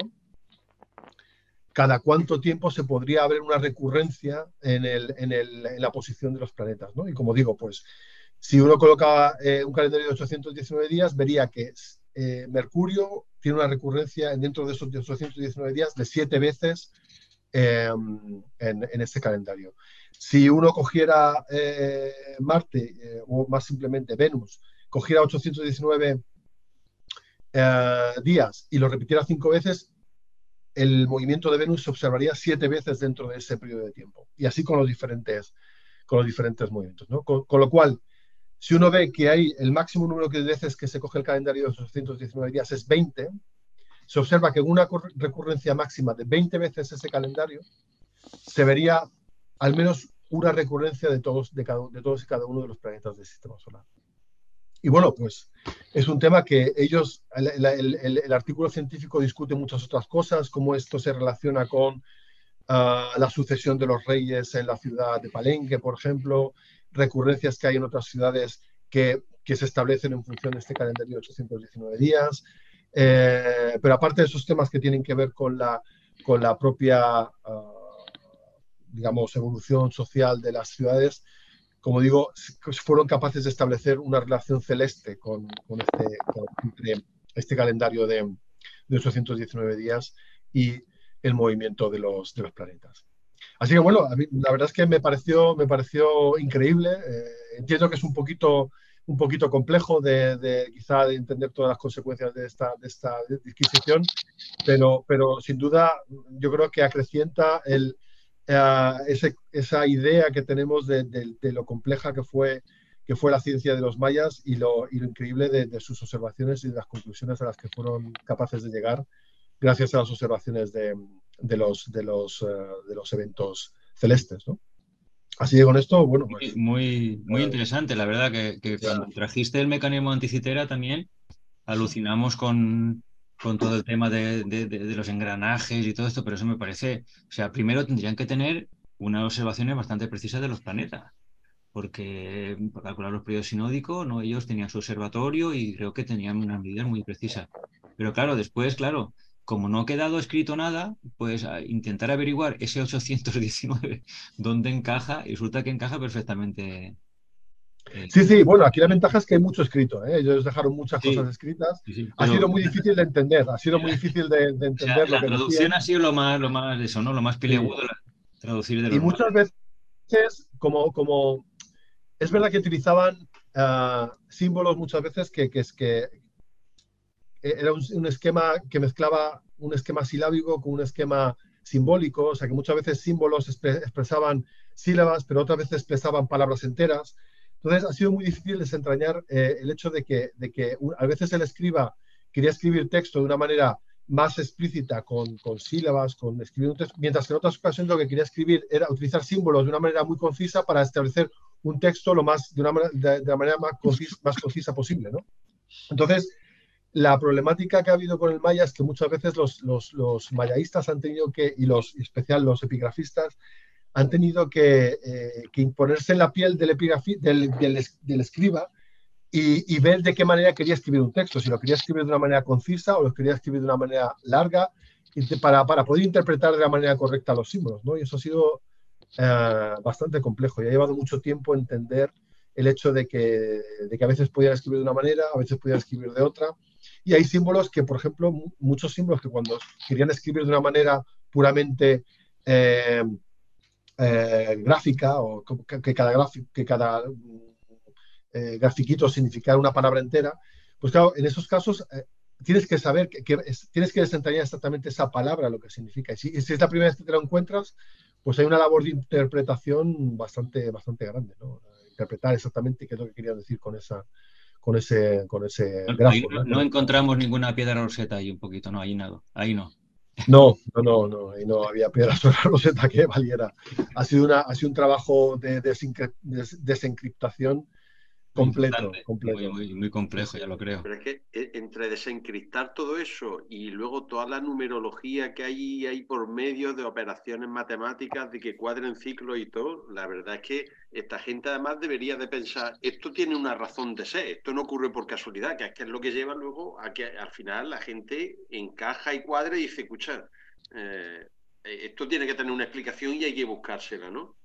cada cuánto tiempo se podría haber una recurrencia en, el, en, el, en la posición de los planetas, ¿no? Y como digo, pues Si uno coloca eh, un calendario de ochocientos diecinueve días, vería que eh, Mercurio tiene una recurrencia dentro de esos ochocientos diecinueve días de siete veces eh, en, en este calendario. Si uno cogiera eh, Marte, eh, o más simplemente Venus, cogiera ochocientos diecinueve eh, días y lo repitiera cinco veces, el movimiento de Venus se observaría siete veces dentro de ese periodo de tiempo. Y así con los diferentes, con los diferentes movimientos, ¿no? Con, con lo cual, si uno ve que hay el máximo número de veces que se coge el calendario de ochocientos diecinueve días es veinte, se observa que en una recurrencia máxima de veinte veces ese calendario se vería al menos una recurrencia de todos, de, cada, de todos y cada uno de los planetas del sistema solar. Y bueno, pues es un tema que ellos, el, el, el, el artículo científico discute muchas otras cosas, cómo esto se relaciona con uh, la sucesión de los reyes en la ciudad de Palenque, por ejemplo, recurrencias que hay en otras ciudades que, que se establecen en función de este calendario de ochocientos diecinueve días. Eh, pero aparte de esos temas que tienen que ver con la, con la propia, uh, digamos, evolución social de las ciudades, como digo, fueron capaces de establecer una relación celeste con, con este, con este calendario de, de ochocientos diecinueve días y el movimiento de los, de los planetas. Así que bueno, a mí, la verdad es que me pareció, me pareció increíble. Eh, entiendo que es un poquito, un poquito complejo de, de quizá de entender todas las consecuencias de esta, de esta disquisición, pero, pero sin duda yo creo que acrecienta el, uh, ese, esa idea que tenemos de, de, de lo compleja que fue, que fue la ciencia de los mayas y lo, y lo increíble de, de sus observaciones y de las conclusiones a las que fueron capaces de llegar gracias a las observaciones de, de, los, de, los, uh, de los eventos celestes, ¿no? Así que con esto, bueno, pues... Muy, muy interesante, la verdad, que, que cuando trajiste el mecanismo anticitera también alucinamos con, con todo el tema de, de, de, de los engranajes y todo esto, pero eso me parece... O sea, primero tendrían que tener unas observaciones bastante precisas de los planetas, porque para calcular los periodos sinódicos, ¿no? Ellos tenían su observatorio y creo que tenían unas medidas muy precisas. Pero claro, después, claro... Como no ha quedado escrito nada, pues a intentar averiguar ese ochocientos diecinueve dónde encaja, y resulta que encaja perfectamente. Eh, sí, sí, bueno, aquí la ventaja es que hay mucho escrito, ¿eh? Ellos dejaron muchas sí, cosas escritas. Sí, sí, ha sido muy difícil de entender, ha sido muy difícil de, de entender o sea, lo que la traducción decían. ha sido lo más, lo más eso, ¿no? Lo más peleagudo, Sí. traducir de los Y muchas mayas. veces, como, como es verdad que utilizaban uh, símbolos muchas veces que, que es que era un, un esquema que mezclaba un esquema silábico con un esquema simbólico, o sea que muchas veces símbolos expre expresaban sílabas, pero otras veces expresaban palabras enteras. Entonces ha sido muy difícil desentrañar eh, el hecho de que, de que un, a veces el escriba quería escribir texto de una manera más explícita con, con sílabas, con escribir un texto, mientras que en otras ocasiones lo que quería escribir era utilizar símbolos de una manera muy concisa para establecer un texto lo más, de, una, de, de la manera más concisa, más concisa posible, ¿no? Entonces, la problemática que ha habido con el maya es que muchas veces los, los, los mayaístas han tenido que, y los, en especial los epigrafistas, han tenido que, eh, que imponerse en la piel del, del, del, del escriba y, y ver de qué manera quería escribir un texto, si lo quería escribir de una manera concisa o lo quería escribir de una manera larga, para, para poder interpretar de la manera correcta los símbolos, ¿no? Y eso ha sido eh, bastante complejo y ha llevado mucho tiempo entender el hecho de que, de que a veces podían escribir de una manera, a veces podían escribir de otra. Y hay símbolos que, por ejemplo, muchos símbolos que cuando querían escribir de una manera puramente eh, eh, gráfica o que cada, que cada eh, grafiquito significara una palabra entera, pues claro, en esos casos eh, tienes que saber, que, que es, tienes que desentrañar exactamente esa palabra, lo que significa. Y si, y si es la primera vez que te lo encuentras, pues hay una labor de interpretación bastante, bastante grande, ¿no? Interpretar exactamente qué es lo que querían decir con esa, con ese, con ese Bueno, grafo. ahí no, ¿no? no encontramos ninguna piedra roseta ahí un poquito, no, ahí nada, ahí no. No, no, no, no, ahí no había piedra sobre la roseta que valiera. Ha sido, una, ha sido un trabajo de, de, de desencriptación completo, completo. Muy, muy, muy complejo, sí, sí. Ya lo creo. Pero es que entre desencriptar todo eso y luego toda la numerología que hay ahí por medio de operaciones matemáticas, de que cuadren ciclos y todo, la verdad es que esta gente además debería de pensar, esto tiene una razón de ser, esto no ocurre por casualidad, que es que es lo que lleva luego a que al final la gente encaja y cuadra y dice, escucha, eh, esto tiene que tener una explicación y hay que buscársela, ¿no?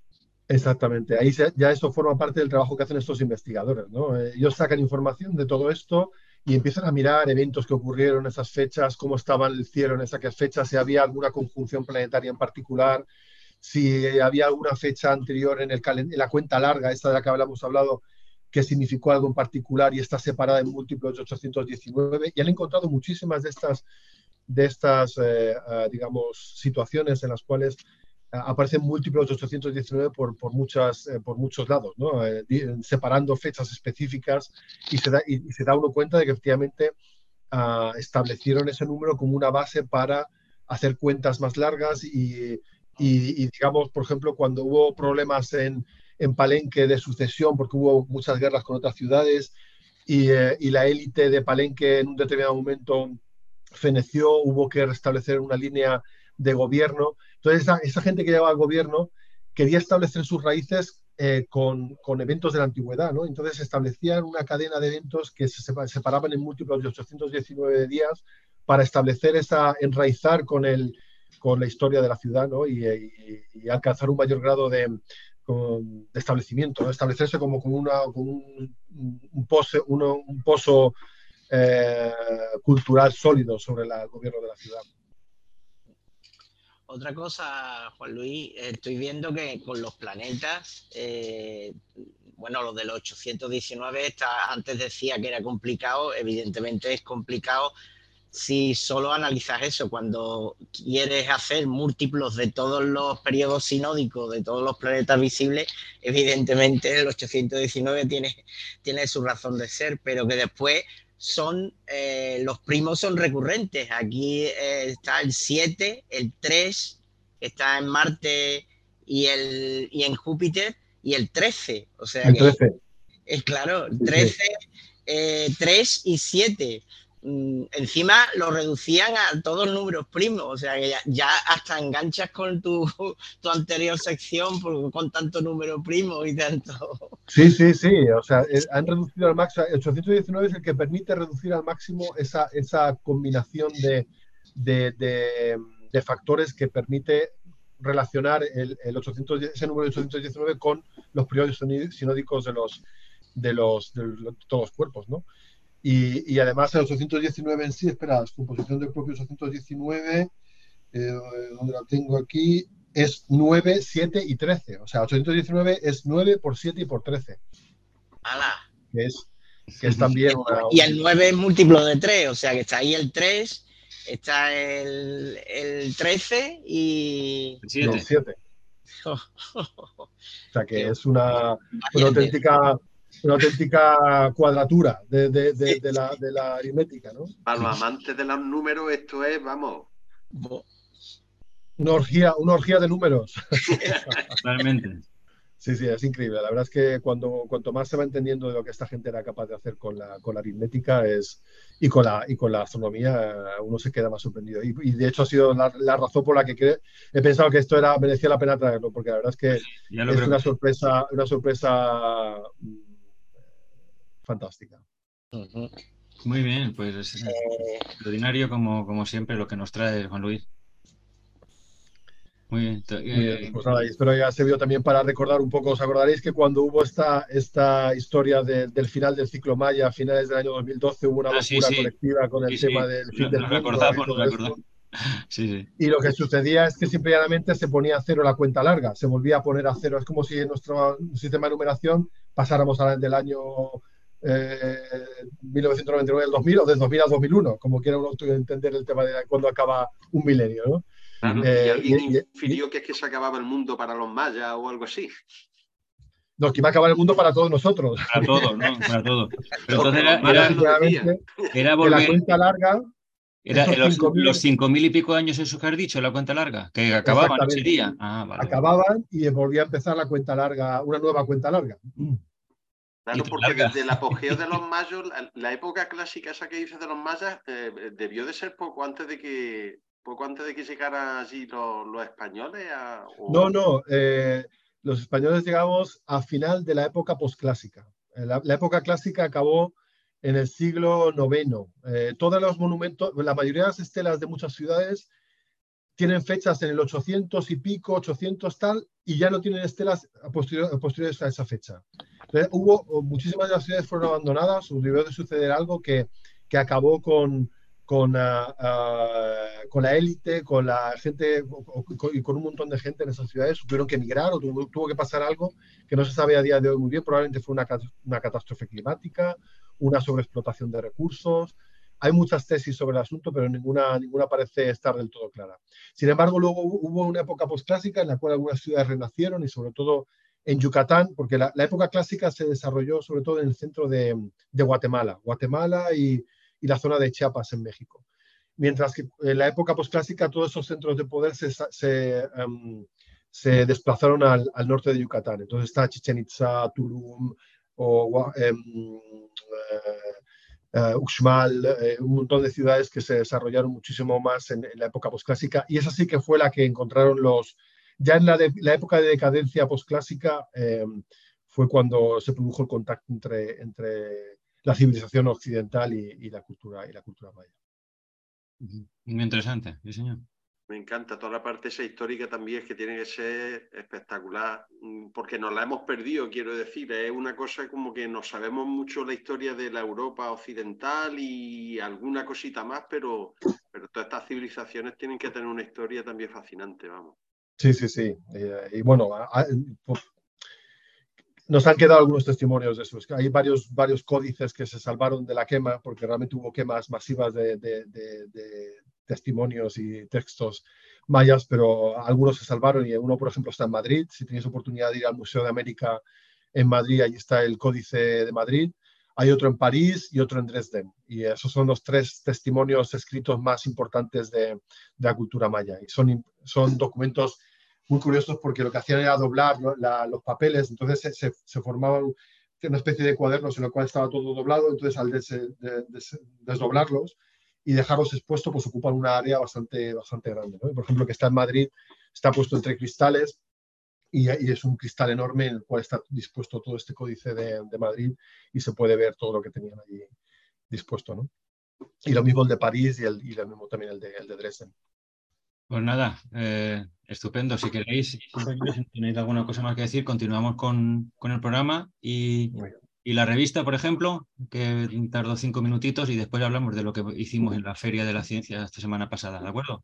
Exactamente, ahí se, ya eso forma parte del trabajo que hacen estos investigadores, ¿no? Eh, ellos sacan información de todo esto y empiezan a mirar eventos que ocurrieron en esas fechas, cómo estaba el cielo en esas fechas, si había alguna conjunción planetaria en particular, si había alguna fecha anterior en, el en la cuenta larga, esta de la que hablamos hablado, que significó algo en particular y está separada en múltiplos de ochocientos diecinueve, y han encontrado muchísimas de estas, de estas eh, uh, digamos, situaciones en las cuales aparecen múltiplos de ochocientos diecinueve por, por, muchas, eh, por muchos lados, ¿no? Eh, separando fechas específicas y se, da, y, y se da uno cuenta de que efectivamente uh, establecieron ese número como una base para hacer cuentas más largas y, y, y digamos, por ejemplo, cuando hubo problemas en, en Palenque de sucesión, porque hubo muchas guerras con otras ciudades y, eh, y la élite de Palenque en un determinado momento feneció, hubo que restablecer una línea de gobierno. Entonces, esa, esa gente que llegaba al gobierno quería establecer sus raíces eh, con, con eventos de la antigüedad, ¿no? Entonces, establecían una cadena de eventos que se separaban en múltiplos de ochocientos diecinueve días para establecer esa, enraizar con, el, con la historia de la ciudad, ¿no? Y, y, y alcanzar un mayor grado de, de establecimiento, ¿no? Establecerse como, como, una, como un, un, pose, uno, un pozo eh, cultural sólido sobre la, el gobierno de la ciudad. Otra cosa, Juan Luis, estoy viendo que con los planetas, eh, bueno, lo de los ochocientos diecinueve, está, antes decía que era complicado, evidentemente es complicado si solo analizas eso. Cuando quieres hacer múltiplos de todos los periodos sinódicos, de todos los planetas visibles, evidentemente el ochocientos diecinueve tiene, tiene su razón de ser, pero que después son eh, los primos son recurrentes. Aquí eh, está el siete, el tres, que está en Marte y, el, y en Júpiter, y el trece. O sea el que trece. Es claro, trece, eh, tres y siete. Mm, encima lo reducían a todos números primos, o sea que ya, ya hasta enganchas con tu, tu anterior sección por, con tanto número primo y tanto. Sí, sí, sí, o sea, eh, han reducido al máximo, el ochocientos diecinueve es el que permite reducir al máximo esa, esa combinación de, de, de, de factores que permite relacionar el, el ochocientos, ese número de ochocientos diecinueve con los periodos sinódicos de los, de los, de los, de todos los cuerpos, ¿no? Y, y además el ochocientos diecinueve en sí, espera, la composición del propio ochocientos diecinueve, eh, donde la tengo aquí, es nueve, siete y trece. O sea, ochocientos diecinueve es nueve por siete y por trece. ¡Hala! Que es, que es también una... Y el nueve es múltiplo de tres, o sea que está ahí el tres, está el, el trece y... el siete. O sea que es una, una auténtica... una auténtica cuadratura de, de, de, de, la, de la aritmética, ¿no? Para los amantes de los números, esto es, vamos... Una orgía, una orgía de números. Claramente. Sí, sí, es increíble. La verdad es que cuando, cuanto más se va entendiendo de lo que esta gente era capaz de hacer con la, con la aritmética es, y, con la, y con la astronomía, uno se queda más sorprendido. Y, y de hecho ha sido la, la razón por la que creo, he pensado que esto era, merecía la pena traerlo, porque la verdad es que es una sorpresa, una sorpresa fantástica. Uh-huh. Muy bien, pues es extraordinario como, como siempre lo que nos trae Juan Luis. Muy bien. Muy bien, pues nada, y espero haya servido también para recordar un poco. Os acordaréis que cuando hubo esta, esta historia de, del final del ciclo Maya, a finales del año dos mil doce, hubo una ah, locura sí, sí. colectiva con el sí, tema sí. del Lo, fin del lo mundo. Recordamos, lo recordamos. Sí, sí. Y lo que sucedía es que simplemente se ponía a cero la cuenta larga, se volvía a poner a cero. Es como si en nuestro sistema de numeración pasáramos a, del año eh, mil novecientos noventa y nueve al dos mil o del dos mil al dos mil uno, como quiera uno entender el tema de cuando acaba un milenio, ¿no? Claro, eh, y alguien y, infirió y, que es que se acababa el mundo para los mayas o algo así. No, que iba a acabar el mundo para todos nosotros. Para todos, ¿no? Para todos. Pero Porque entonces los era, mayas era, lo decían. era que volver... la cuenta larga... Era esos los, cinco mil, los cinco mil y pico años eso que has dicho, la cuenta larga, que acababan ese día. Ah, vale, acababan vale. Y volvía a empezar la cuenta larga, una nueva cuenta larga. Claro, porque desde el apogeo de los mayos, la, la época clásica esa que dices de los mayas, eh, debió de ser poco antes de que poco antes de que llegaran allí los, los españoles. A, o... No, no, eh, los españoles llegamos a final de la época posclásica. La, la época clásica acabó en el siglo noveno. Eh, todos los monumentos, la mayoría de las estelas de muchas ciudades tienen fechas en el ochocientos y pico, ochocientos tal, y ya no tienen estelas posterior, posteriores a esa fecha. Entonces, hubo, muchísimas de las ciudades fueron abandonadas, o debió de suceder algo que, que acabó con, con, uh, uh, con la élite, con la gente, y con, con un montón de gente en esas ciudades. Tuvieron que emigrar o tuvo, tuvo que pasar algo que no se sabe a día de hoy muy bien. Probablemente fue una, una catástrofe climática, una sobreexplotación de recursos. Hay muchas tesis sobre el asunto, pero ninguna, ninguna parece estar del todo clara. Sin embargo, luego hubo una época posclásica en la cual algunas ciudades renacieron, y sobre todo en Yucatán, porque la, la época clásica se desarrolló sobre todo en el centro de, de Guatemala, Guatemala y, y la zona de Chiapas en México. Mientras que en la época posclásica todos esos centros de poder se, se, um, se desplazaron al, al norte de Yucatán. Entonces está Chichén Itzá, Tulum, o um, uh, Uxmal, eh, un montón de ciudades que se desarrollaron muchísimo más en, en la época posclásica, y esa sí que fue la que encontraron los... Ya en la, de, la época de decadencia posclásica eh, fue cuando se produjo el contacto entre, entre la civilización occidental y, y, la cultura, y la cultura maya. Muy interesante, sí, señor. Me encanta toda la parte esa histórica también, es que tiene que ser espectacular, porque nos la hemos perdido, quiero decir, es una cosa como que no sabemos mucho la historia de la Europa occidental y alguna cosita más, pero, pero todas estas civilizaciones tienen que tener una historia también fascinante, vamos. Sí, sí, sí. Eh, y bueno, a, a, nos han quedado algunos testimonios de eso. Hay varios, varios códices que se salvaron de la quema, porque realmente hubo quemas masivas de, de, de, de testimonios y textos mayas, pero algunos se salvaron, y uno, por ejemplo, está en Madrid. Si tenéis oportunidad de ir al Museo de América en Madrid, ahí está el Códice de Madrid. Hay otro en París y otro en Dresden. Y esos son los tres testimonios escritos más importantes de, de la cultura maya. Y son, son documentos muy curiosos, porque lo que hacían era doblar, ¿no?, la, los papeles. Entonces se, se, se formaba una especie de cuadernos en el cual estaba todo doblado. Entonces al des, des, des, desdoblarlos y dejarlos expuestos, pues ocupan una área bastante, bastante grande, ¿no? Por ejemplo, que está en Madrid, está puesto entre cristales, y, y es un cristal enorme en el cual está dispuesto todo este Códice de, de Madrid, y se puede ver todo lo que tenían allí dispuesto, ¿no? Y lo mismo el de París, y, el, y lo mismo también el de, el de Dresden. Pues nada, eh, estupendo. Si queréis, compañeros, si tenéis alguna cosa más que decir, continuamos con, con el programa y, y la revista, por ejemplo, que tardó cinco minutitos, y después hablamos de lo que hicimos en la Feria de la Ciencia esta semana pasada, ¿de acuerdo?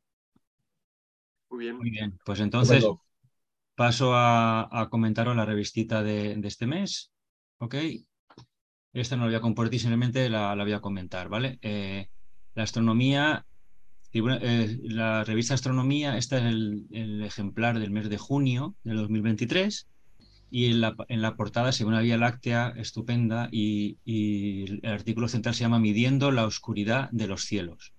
Muy bien. Muy bien, pues entonces bueno, paso a, a comentaros la revistita de, de este mes, ¿ok? Esta no la voy a compartir, simplemente la, la voy a comentar, ¿vale? Eh, la astronomía... Eh, la revista Astronomía, esta es el, el ejemplar del mes de junio de dos mil veintitrés, y en la, en la portada se ve una Vía Láctea estupenda, y, y el artículo central se llama Midiendo la oscuridad de los cielos.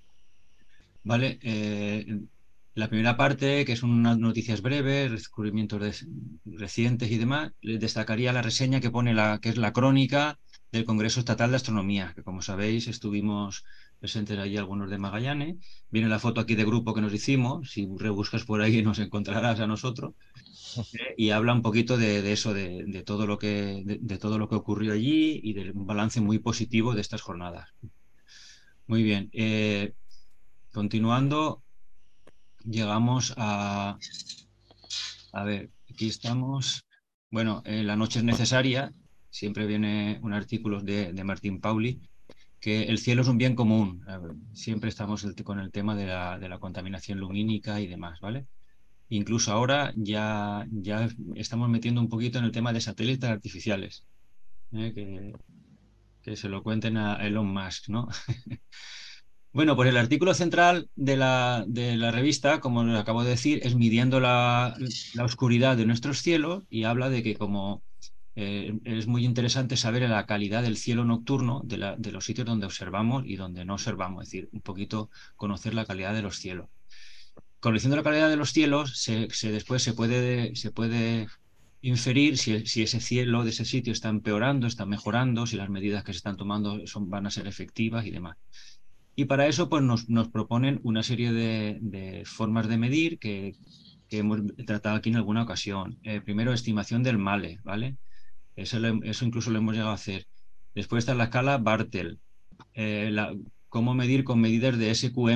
¿Vale? Eh, la primera parte, que son unas noticias breves, descubrimientos de, recientes y demás, les destacaría la reseña que pone la, que es la crónica del Congreso Estatal de Astronomía, que como sabéis estuvimos presentes allí algunos de Magallanes. Viene la foto aquí de grupo que nos hicimos, si rebuscas por ahí nos encontrarás a nosotros, ¿eh? Y habla un poquito de, de eso, de, de, todo lo que, de, de todo lo que ocurrió allí, y de un balance muy positivo de estas jornadas. Muy bien, eh, continuando, llegamos a... A ver, aquí estamos. Bueno, eh, La noche es necesaria. Siempre viene un artículo de, de Martín Pauli, que el cielo es un bien común. Siempre estamos el, con el tema de la, de la contaminación lumínica y demás, ¿vale? Incluso ahora ya, ya estamos metiendo un poquito en el tema de satélites artificiales, ¿eh? que, que se lo cuenten a Elon Musk, ¿no? Bueno, pues el artículo central de la, de la revista, como les acabo de decir, es midiendo la, la oscuridad de nuestros cielos, y habla de que como eh, es muy interesante saber la calidad del cielo nocturno de, la, de los sitios donde observamos y donde no observamos, es decir, un poquito conocer la calidad de los cielos. Conociendo la calidad de los cielos, se, se, después se puede, se puede inferir si, si ese cielo de ese sitio está empeorando, está mejorando, si las medidas que se están tomando son, van a ser efectivas y demás. Y para eso pues, nos, nos proponen una serie de, de formas de medir que, que hemos tratado aquí en alguna ocasión. Eh, primero, estimación del MALE, ¿vale? Eso, lo, eso incluso lo hemos llegado a hacer. Después está la escala Bartel. Eh, la, cómo medir con medidas de S Q M,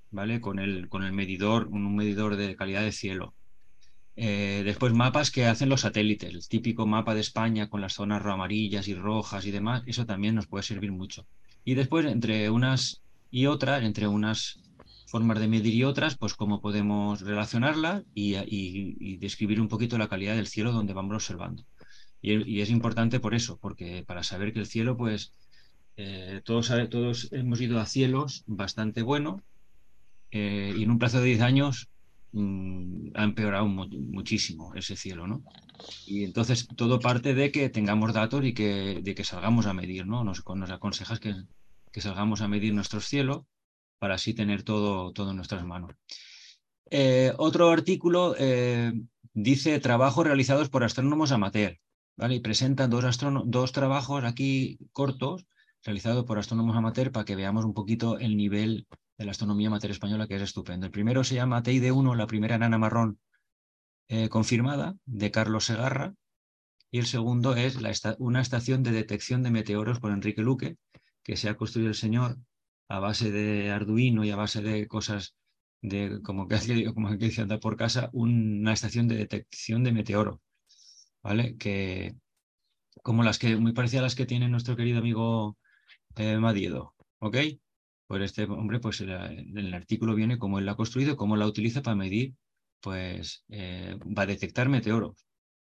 ¿vale? Con el, con el medidor, un medidor de calidad de cielo. Eh, después mapas que hacen los satélites, el típico mapa de España con las zonas amarillas y rojas y demás, eso también nos puede servir mucho. Y después, entre unas y otras, entre unas formas de medir y otras, pues cómo podemos relacionarlas y, y, y describir un poquito la calidad del cielo donde vamos observando. Y, y es importante por eso, porque para saber que el cielo, pues eh, todos, todos hemos ido a cielos bastante buenos eh, y en un plazo de diez años mmm, ha empeorado mu muchísimo ese cielo, ¿no? Y entonces todo parte de que tengamos datos y que, de que salgamos a medir, ¿no? Nos, nos aconsejas que, que salgamos a medir nuestros cielos para así tener todo, todo en nuestras manos. Eh, otro artículo eh, dice trabajos realizados por astrónomos amateur, ¿vale? Y presentan dos, dos trabajos aquí cortos realizados por astrónomos amateur para que veamos un poquito el nivel de la astronomía amateur española, que es estupendo. El primero se llama T I D uno, la primera enana marrón eh, confirmada, de Carlos Segarra, y el segundo es la esta una estación de detección de meteoros por Enrique Luque, que se ha construido el señor a base de Arduino y a base de cosas de, como que hace, como que dice andar por casa, una estación de detección de meteoros, ¿vale? Que, como las que, muy parecidas a las que tiene nuestro querido amigo eh, Madiedo, ¿ok? Pues este hombre, pues el, el artículo viene cómo él la ha construido, cómo la utiliza para medir, pues eh, va a detectar meteoros.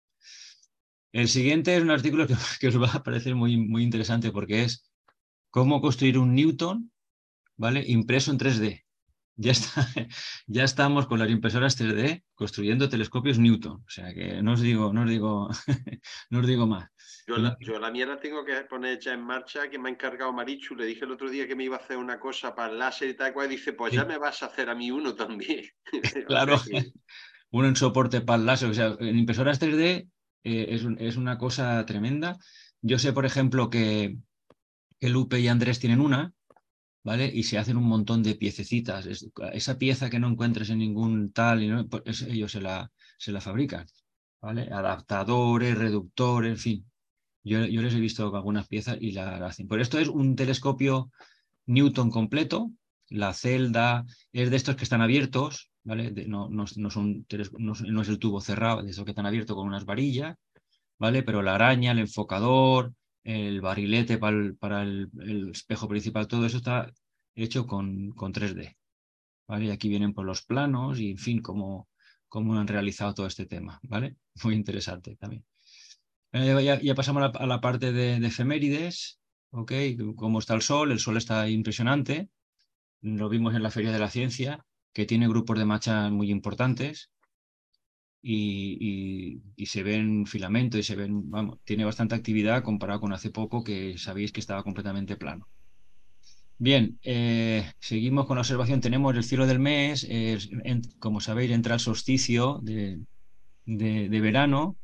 El siguiente es un artículo que, que os va a parecer muy, muy interesante porque es cómo construir un Newton, ¿vale? Impreso en tres D. Ya, está, ya estamos con las impresoras tres D construyendo telescopios Newton. O sea que no os digo, no os digo, no os digo más. Yo la, yo la mía la tengo que poner ya en marcha, que me ha encargado Marichu. Le dije el otro día que me iba a hacer una cosa para el láser y tal cual. Y dice, pues sí, ya me vas a hacer a mí uno también. Claro, o sea que... uno en soporte para el láser. O sea, en impresoras tres D eh, es, un, es una cosa tremenda. Yo sé, por ejemplo, que, que Lupe y Andrés tienen una, ¿vale? Y se hacen un montón de piececitas. Es, esa pieza que no encuentres en ningún tal, y no, pues ellos se la, se la fabrican, ¿vale? Adaptadores, reductores, en fin. Yo, yo les he visto algunas piezas y la, la hacen. Por esto es un telescopio Newton completo. La celda es de estos que están abiertos, ¿vale? De, no, no, no, son, no, no es el tubo cerrado, de esos que están abiertos con unas varillas, ¿vale? Pero la araña, el enfocador, el barilete para el, para el, el espejo principal, todo eso está hecho con, con tres D, ¿vale? Y aquí vienen por los planos y, en fin, cómo, cómo han realizado todo este tema, ¿vale? Muy interesante también. Eh, ya, ya pasamos a la, a la parte de, de efemérides, ¿ok? Cómo está el Sol. El Sol está impresionante. Lo vimos en la Feria de la Ciencia, que tiene grupos de marcha muy importantes. Y, y, y se ven filamentos y se ven, vamos, tiene bastante actividad comparado con hace poco que sabéis que estaba completamente plano. Bien, eh, seguimos con la observación. Tenemos el cielo del mes, eh, en, como sabéis, entra el solsticio de, de, de verano,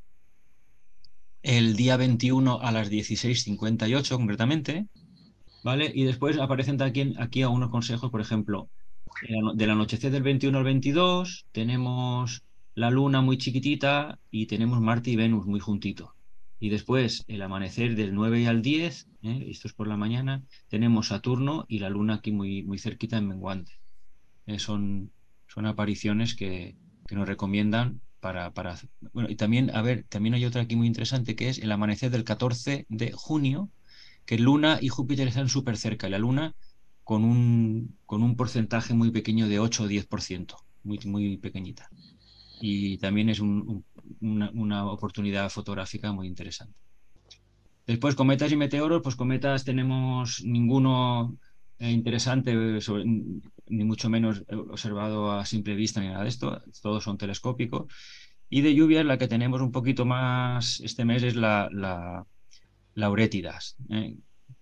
el día veintiuno a las dieciséis cincuenta y ocho concretamente, ¿vale? Y después aparecen aquí, aquí algunos consejos, por ejemplo, del anochecer del veintiuno al veintidós tenemos la luna muy chiquitita y tenemos Marte y Venus muy juntitos. Y después, el amanecer del nueve al diez, ¿eh? Esto es por la mañana, tenemos Saturno y la luna aquí muy, muy cerquita en menguante. Eh, son, son apariciones que, que nos recomiendan para, para... Bueno, y también, a ver, también hay otra aquí muy interesante que es el amanecer del catorce de junio, que Luna y Júpiter están súper cerca. Y la Luna con un, con un porcentaje muy pequeño de ocho o diez por ciento, muy, muy pequeñita. Y también es un, un, una, una oportunidad fotográfica muy interesante. Después, cometas y meteoros, pues cometas tenemos ninguno eh, interesante, sobre, ni mucho menos observado a simple vista ni nada de esto, todos son telescópicos. Y de lluvias, la que tenemos un poquito más este mes es la, la, la Eurétidas, ¿eh?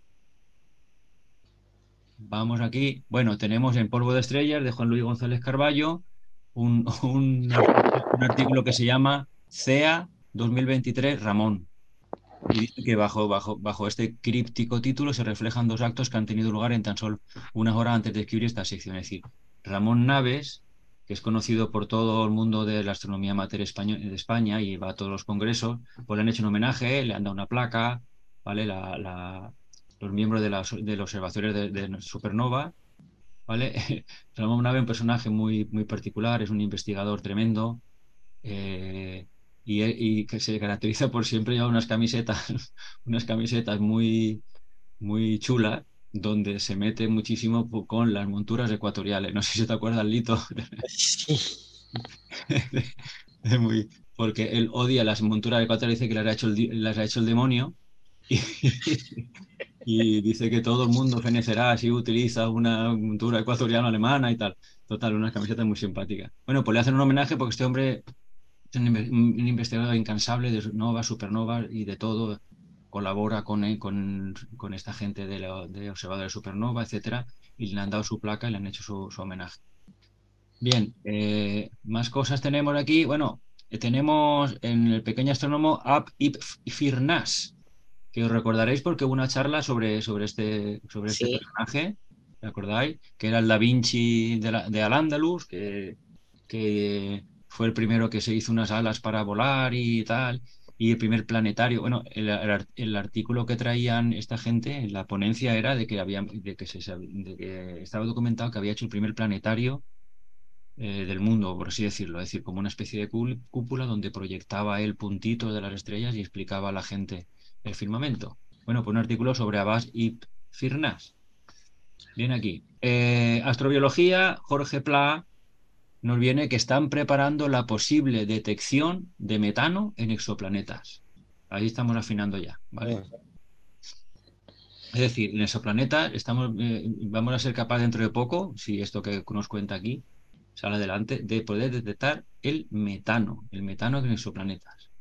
Vamos aquí. Bueno, tenemos en Polvo de Estrellas de Juan Luis González Carballo un, un, un artículo que se llama C E A dos mil veintitrés Ramón. Y dice que bajo, bajo, bajo este críptico título se reflejan dos actos que han tenido lugar en tan solo unas horas antes de escribir esta sección. Es decir, Ramón Naves, que es conocido por todo el mundo de la astronomía amateur de España y va a todos los congresos, pues le han hecho un homenaje, le han dado una placa, ¿vale? La, la, los miembros de, la, de los observatorios de, de Supernova, ¿vale? Ramón Nave es un personaje muy, muy particular, es un investigador tremendo, eh, y, y que se caracteriza por siempre llevar unas camisetas, unas camisetas muy, muy chulas, donde se mete muchísimo con las monturas ecuatoriales. No sé si te acuerdas, Lito. Sí. Es muy, porque él odia las monturas ecuatoriales, dice que las ha hecho el, las ha hecho el demonio, y, y dice que todo el mundo fenecerá si utiliza una montura ecuatoriana alemana y tal. Total, unas camisetas muy simpáticas. Bueno, pues le hacen un homenaje porque este hombre es un, un investigador incansable de novas, supernovas y de todo. Colabora con, con, con esta gente de, la, de observadores de supernova, etcétera, y le han dado su placa y le han hecho su, su homenaje. Bien, eh, más cosas tenemos aquí. Bueno, eh, tenemos en el pequeño astrónomo Ab Ib Firnas, que os recordaréis porque hubo una charla sobre, sobre, este, sobre este Sí. personaje, ¿me acordáis? Que era el Da Vinci de, la, de Al-Ándalus, que, que fue el primero que se hizo unas alas para volar y tal, y el primer planetario. Bueno, el, el, el artículo que traían esta gente en la ponencia era de que, había, de que, se, de que estaba documentado que había hecho el primer planetario eh, del mundo, por así decirlo, es decir, como una especie de cúpula donde proyectaba el puntito de las estrellas y explicaba a la gente el firmamento. Bueno, pues un artículo sobre Abbas ibn Firnas. Bien aquí. Eh, astrobiología, Jorge Pla nos viene que están preparando la posible detección de metano en exoplanetas. Ahí estamos afinando ya, ¿vale? Es decir, en exoplanetas estamos, eh, vamos a ser capaces dentro de poco, si esto que nos cuenta aquí sale adelante, de poder detectar el metano, el metano en exoplanetas.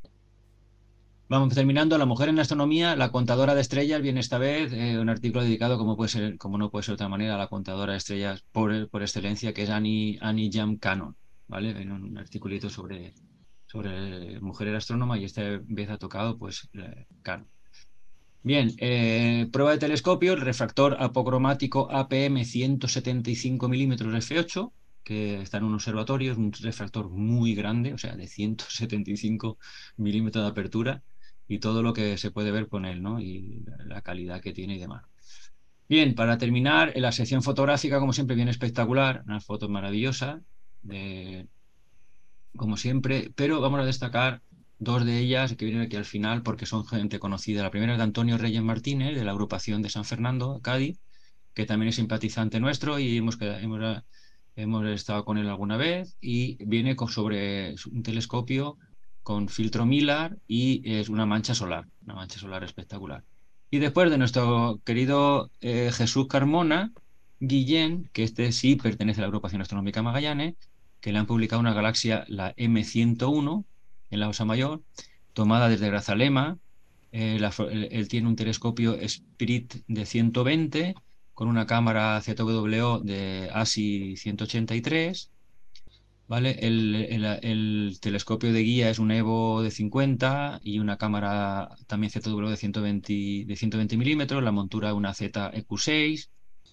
Vamos terminando. La mujer en la astronomía, la contadora de estrellas, viene esta vez eh, un artículo dedicado, como puede ser, como no puede ser de otra manera, a la contadora de estrellas por, por excelencia, que es Annie, Annie Jam Cannon, ¿vale? En un articulito sobre, sobre mujer astrónoma, y esta vez ha tocado, pues, eh, Cannon. Bien, eh, prueba de telescopio, el refractor apocromático A P M ciento setenta y cinco milímetros F ocho, que está en un observatorio, es un refractor muy grande, o sea, de ciento setenta y cinco milímetros de apertura, y todo lo que se puede ver con él, ¿no? Y la calidad que tiene y demás. Bien, para terminar, en la sección fotográfica, como siempre, bien espectacular, unas fotos maravillosas, de, como siempre, pero vamos a destacar dos de ellas que vienen aquí al final porque son gente conocida. La primera es de Antonio Reyes Martínez, de la agrupación de San Fernando, Cádiz, que también es simpatizante nuestro y hemos, hemos, hemos estado con él alguna vez, y viene con, sobre un telescopio con filtro Millar y es una mancha solar, una mancha solar espectacular. Y después de nuestro querido eh, Jesús Carmona, Guillén, que este sí pertenece a la agrupación astronómica Magallanes, que le han publicado una galaxia, la M ciento uno, en la Osa Mayor, tomada desde Grazalema. Eh, la, él, él tiene un telescopio Spirit de ciento veinte con una cámara Z W O de A S I ciento ochenta y tres. ¿Vale? El, el, el telescopio de guía es un Evo de cincuenta y una cámara también Z W O de ciento veinte, de ciento veinte milímetros, la montura una Z E Q seis.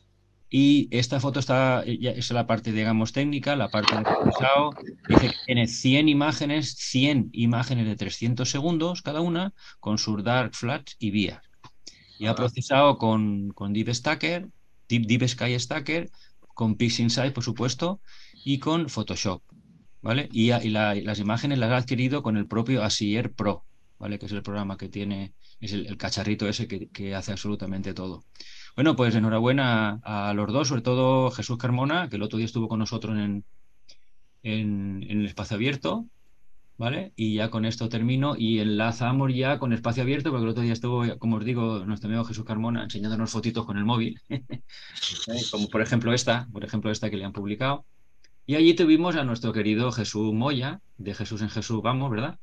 Y esta foto está, ya es la parte, digamos, técnica, la parte de procesado. Dice que tiene cien imágenes, cien imágenes de trescientos segundos cada una, con sus dark flats y vías. Y ha procesado con, con Deep Stacker, Deep, Deep Sky Stacker, con PixInsight, por supuesto, y con Photoshop, ¿vale? Y, y, la, y las imágenes las ha adquirido con el propio Asier Pro, ¿vale? Que es el programa que tiene, es el, el cacharrito ese que, que hace absolutamente todo. Bueno, pues enhorabuena a, a los dos, sobre todo Jesús Carmona, que el otro día estuvo con nosotros en, en, en el espacio abierto, ¿vale? Y ya con esto termino y enlazamos ya con espacio abierto, porque el otro día estuvo, como os digo, nuestro amigo Jesús Carmona enseñándonos fotitos con el móvil, ¿eh? Como por ejemplo esta, por ejemplo esta que le han publicado. Y allí tuvimos a nuestro querido Jesús Moya, de Jesús en Jesús Vamos, ¿verdad?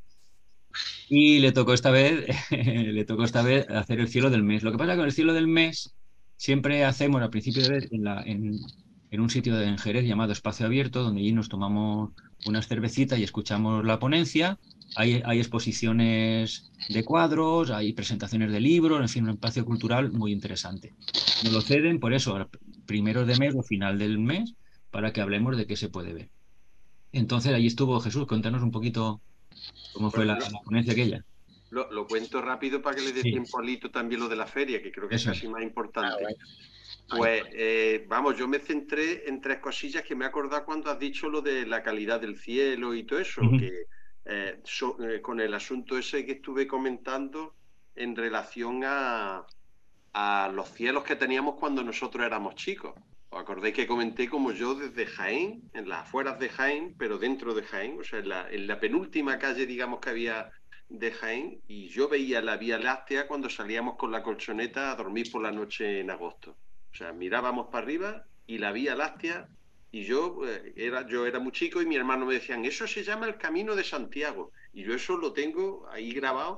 Y le tocó esta vez, le tocó esta vez hacer el cielo del mes. Lo que pasa con el cielo del mes siempre hacemos al principio de vez en, la, en, en un sitio de Jerez llamado Espacio Abierto, donde allí nos tomamos unas cervecitas y escuchamos la ponencia. Hay, hay exposiciones de cuadros, hay presentaciones de libros, en fin, un espacio cultural muy interesante. Nos lo ceden por eso, primeros de mes o final del mes, para que hablemos de qué se puede ver. Entonces allí estuvo Jesús, cuéntanos un poquito cómo fue la, la ponencia aquella. Lo, lo cuento rápido para que le dé Sí. tiempo a Lito también lo de la feria, que creo que Eso es casi es. más importante. Ah, bueno. Pues eh, vamos, yo me centré en tres cosillas que me he acordado cuando has dicho lo de la calidad del cielo y todo eso, uh-huh. que eh, so, eh, con el asunto ese que estuve comentando en relación a, a los cielos que teníamos cuando nosotros éramos chicos. ¿Os acordáis que comenté como yo desde Jaén, en las afueras de Jaén, pero dentro de Jaén, o sea, en la, en la penúltima calle, digamos, que había de Jaén, y yo veía la Vía Láctea cuando salíamos con la colchoneta a dormir por la noche en agosto. O sea, mirábamos para arriba y la Vía Láctea, y yo, eh, era, yo era muy chico y mi hermano me decían, eso se llama el Camino de Santiago. Y yo eso lo tengo ahí grabado,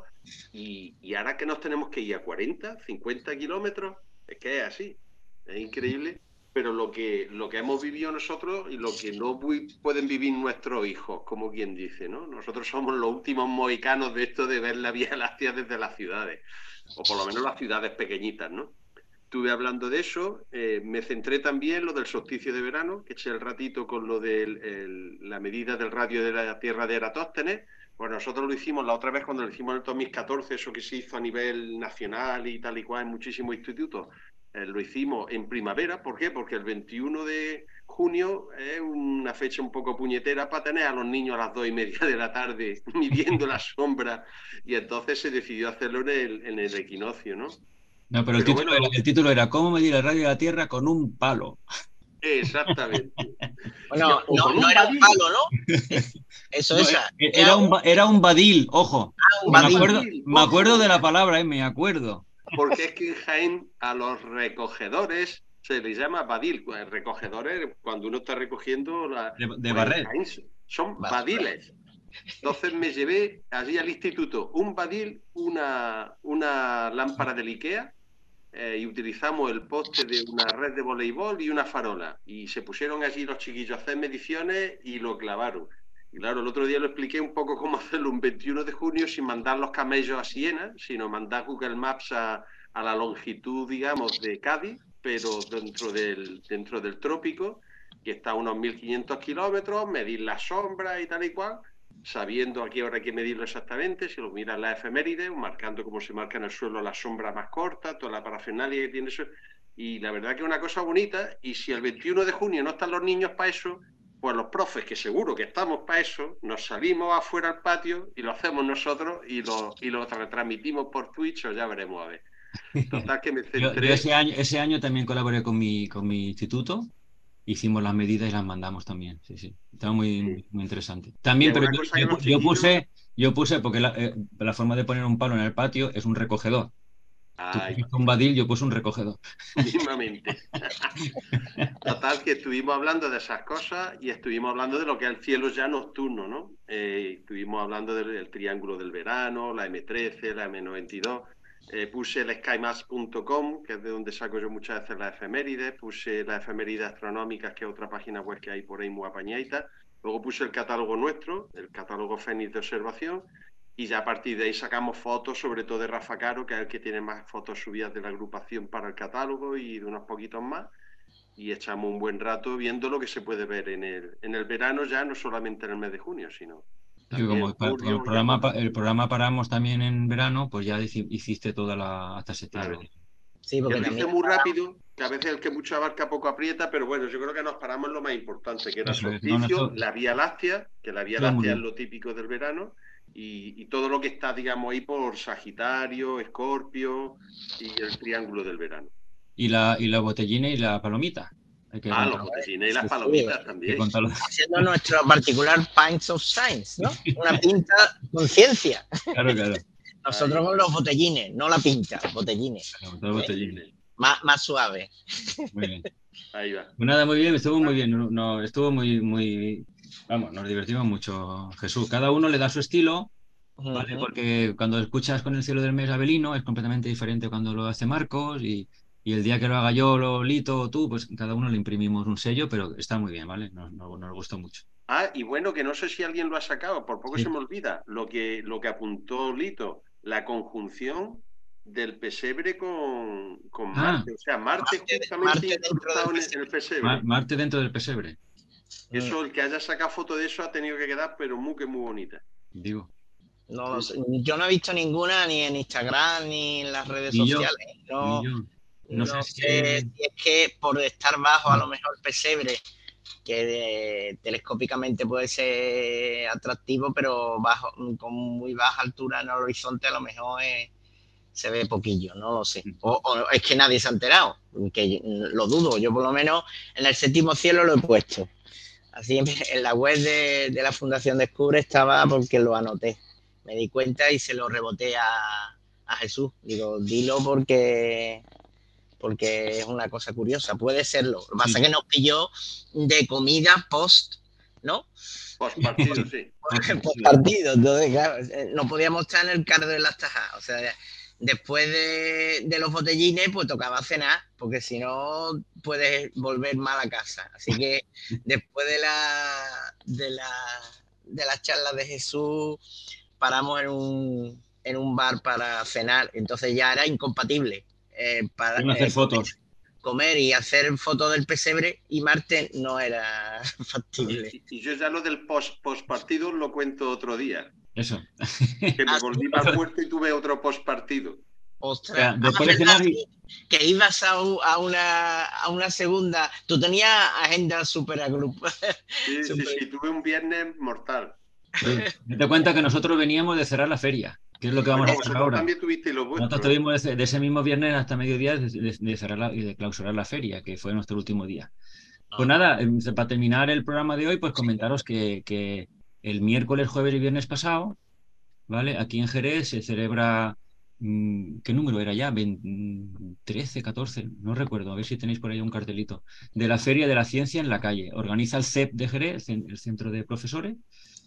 y, y ahora que nos tenemos que ir a cuarenta, cincuenta kilómetros, es que es así, es increíble. Pero lo que, lo que hemos vivido nosotros y lo que no pueden vivir nuestros hijos, como quien dice, ¿no? Nosotros somos los últimos mohicanos de esto de ver la Vía Láctea desde las ciudades, o por lo menos las ciudades pequeñitas, ¿no? Estuve hablando de eso, eh, me centré también en lo del solsticio de verano, que eché el ratito con lo de la medida del radio de la Tierra de Eratóstenes. Pues nosotros lo hicimos la otra vez cuando lo hicimos en el dos mil catorce, eso que se hizo a nivel nacional y tal y cual en muchísimos institutos. Eh, lo hicimos en primavera, ¿por qué? Porque el veintiuno de junio es una fecha un poco puñetera para tener a los niños a las dos y media de la tarde midiendo la sombra, y entonces se decidió hacerlo en el, en el equinoccio, ¿no? No, pero, pero el, título bueno, era, el título era ¿Cómo medir el radio de la Tierra con un palo? Exactamente. Bueno, no, no era un palo, ¿no? Eso, no, esa. Era, era, un, era un badil, ojo. Ah, un me, badil. Acuerdo, me acuerdo de la palabra, ¿eh? Me acuerdo. Porque es que en Jaén a los recogedores se les llama badil. Recogedores, cuando uno está recogiendo la, de, de pues barrer. Jaén son badiles. Entonces me llevé allí al instituto un badil, una, una lámpara del IKEA, eh, y utilizamos el poste de una red de voleibol y una farola. Y se pusieron allí los chiquillos a hacer mediciones y lo clavaron. Y claro, el otro día lo expliqué un poco cómo hacerlo un veintiuno de junio sin mandar los camellos a Siena, sino mandar Google Maps a, a la longitud, digamos, de Cádiz, pero dentro del, dentro del trópico, que está a unos mil quinientos kilómetros, medir la sombra y tal y cual, sabiendo a qué hora hay que medirlo exactamente, si lo miras las efemérides, marcando cómo se marca en el suelo la sombra más corta, toda la parafernalia que tiene eso. Y la verdad que es una cosa bonita, y si el veintiuno de junio no están los niños para eso, pues los profes, que seguro que estamos para eso, nos salimos afuera al patio y lo hacemos nosotros y lo, y lo retransmitimos por Twitch, o ya veremos a ver. Total que me centré... yo, yo ese, año, ese año también colaboré con mi, con mi instituto, hicimos las medidas y las mandamos también, sí, sí. Estaba muy, sí. muy interesante. También, pero yo, yo, yo, chiquillos... puse, yo puse, porque la, eh, la forma de poner un palo en el patio es un recogedor. Ay, Tú un badil, yo puse un recogedor. Mismamente. Total, que estuvimos hablando de esas cosas y estuvimos hablando de lo que es el cielo ya nocturno, ¿no? Eh, estuvimos hablando del, del triángulo del verano, la eme trece, la eme noventa y dos. Eh, puse el skymaps punto com, que es de donde saco yo muchas veces las efemérides. Puse las efemérides astronómicas, que es otra página web que hay por ahí muy apañadita. Luego puse el catálogo nuestro, el catálogo Fénix de observación. Y ya a partir de ahí sacamos fotos, sobre todo de Rafa Caro, que es el que tiene más fotos subidas de la agrupación para el catálogo, y de unos poquitos más. Y echamos un buen rato viendo lo que se puede ver en el, en el verano, ya no solamente en el mes de junio, sino... Sí, como julio, el, programa, el programa paramos también en verano, pues ya hiciste toda la... hasta septiembre. Claro. Sí, porque lo hice muy rápido, que a veces el que mucho abarca poco aprieta, pero bueno, yo creo que nos paramos en lo más importante, que era el solsticio, no, no, la Vía Láctea, que la Vía Láctea es lo típico del verano. Y, y todo lo que está, digamos, ahí por Sagitario, Escorpio y el triángulo del verano. Y la, y la botellina y la palomita. Hay que ah, los botellines y las palomitas sí, también. Haciendo nuestro particular Pints of Science, ¿no? Una pinta con ciencia. Claro, claro. Nosotros ahí con los botellines, no la pinta, botellines. Claro, botellines. Más, más suave. Muy bien. Ahí va. Pues nada, muy bien, estuvo muy bien. No, no, estuvo muy, muy... Vamos, nos divertimos mucho, Jesús. Cada uno le da su estilo, ¿vale? Uh-huh. Porque cuando escuchas Con el cielo del mes Abelino es completamente diferente cuando lo hace Marcos, y, y el día que lo haga yo, lo Lito o tú, pues cada uno le imprimimos un sello, pero está muy bien, ¿vale? Nos, nos, nos gustó mucho. Ah, y bueno, que no sé si alguien lo ha sacado, por poco sí. Se me olvida, lo que, lo que apuntó Lito, la conjunción del pesebre con, con ah, Marte. O sea, Marte, Marte justamente Marte dentro del en el pesebre. Ma- Marte dentro del pesebre. Eso, el que haya sacado foto de eso ha tenido que quedar, pero muy que muy bonita. Digo. No, yo no he visto ninguna ni en Instagram ni en las redes ni sociales. Yo, no, No, no sé, sé si es que por estar bajo a lo mejor pesebre, que de, telescópicamente puede ser atractivo, pero bajo, con muy baja altura en el horizonte a lo mejor es, se ve poquillo, no lo sé. O, o es que nadie se ha enterado, que lo dudo. Yo por lo menos en el séptimo cielo lo he puesto. Así en, en la web de, de la Fundación Descubre estaba porque lo anoté. Me di cuenta y se lo reboté a, a Jesús. Digo, dilo porque porque es una cosa curiosa, puede serlo. Lo que pasa es sí. que nos pilló de comida post, ¿no? Post partido, sí. Post partido, entonces, claro, no podíamos estar en el cardo de las tajas. O sea, después de, de los botellines, pues tocaba cenar, porque si no puedes volver mal a casa. Así que después de la de la de las charlas de Jesús, paramos en un, en un bar para cenar. Entonces ya era incompatible. Eh, para eh, hacer fotos. Comer y hacer fotos del pesebre y Marte no era factible. Y, y yo ya lo del post, post partido lo cuento otro día. Eso. Que me volví para el puerto y tuve otro post partido. Ostras, ya, después de cenar y... que ibas a, a, una, a una segunda. Tú tenías agenda súper agrupada. Sí, super... sí, sí, tuve un viernes mortal. Sí. Te cuenta que nosotros veníamos de cerrar la feria, que es lo que vamos bueno, a hacer ahora. También tuviste los vuestros. Nosotros tuvimos de, de ese mismo viernes hasta mediodía de, de, de cerrar la, y de clausurar la feria, que fue nuestro último día. Pues nada, para terminar el programa de hoy, pues comentaros que, que el miércoles, jueves y viernes pasado, ¿vale? Aquí en Jerez se celebra, ¿qué número era ya? trece, catorce, no recuerdo, a ver si tenéis por ahí un cartelito, de la Feria de la Ciencia en la Calle. Organiza el C E P de Jerez, el Centro de Profesores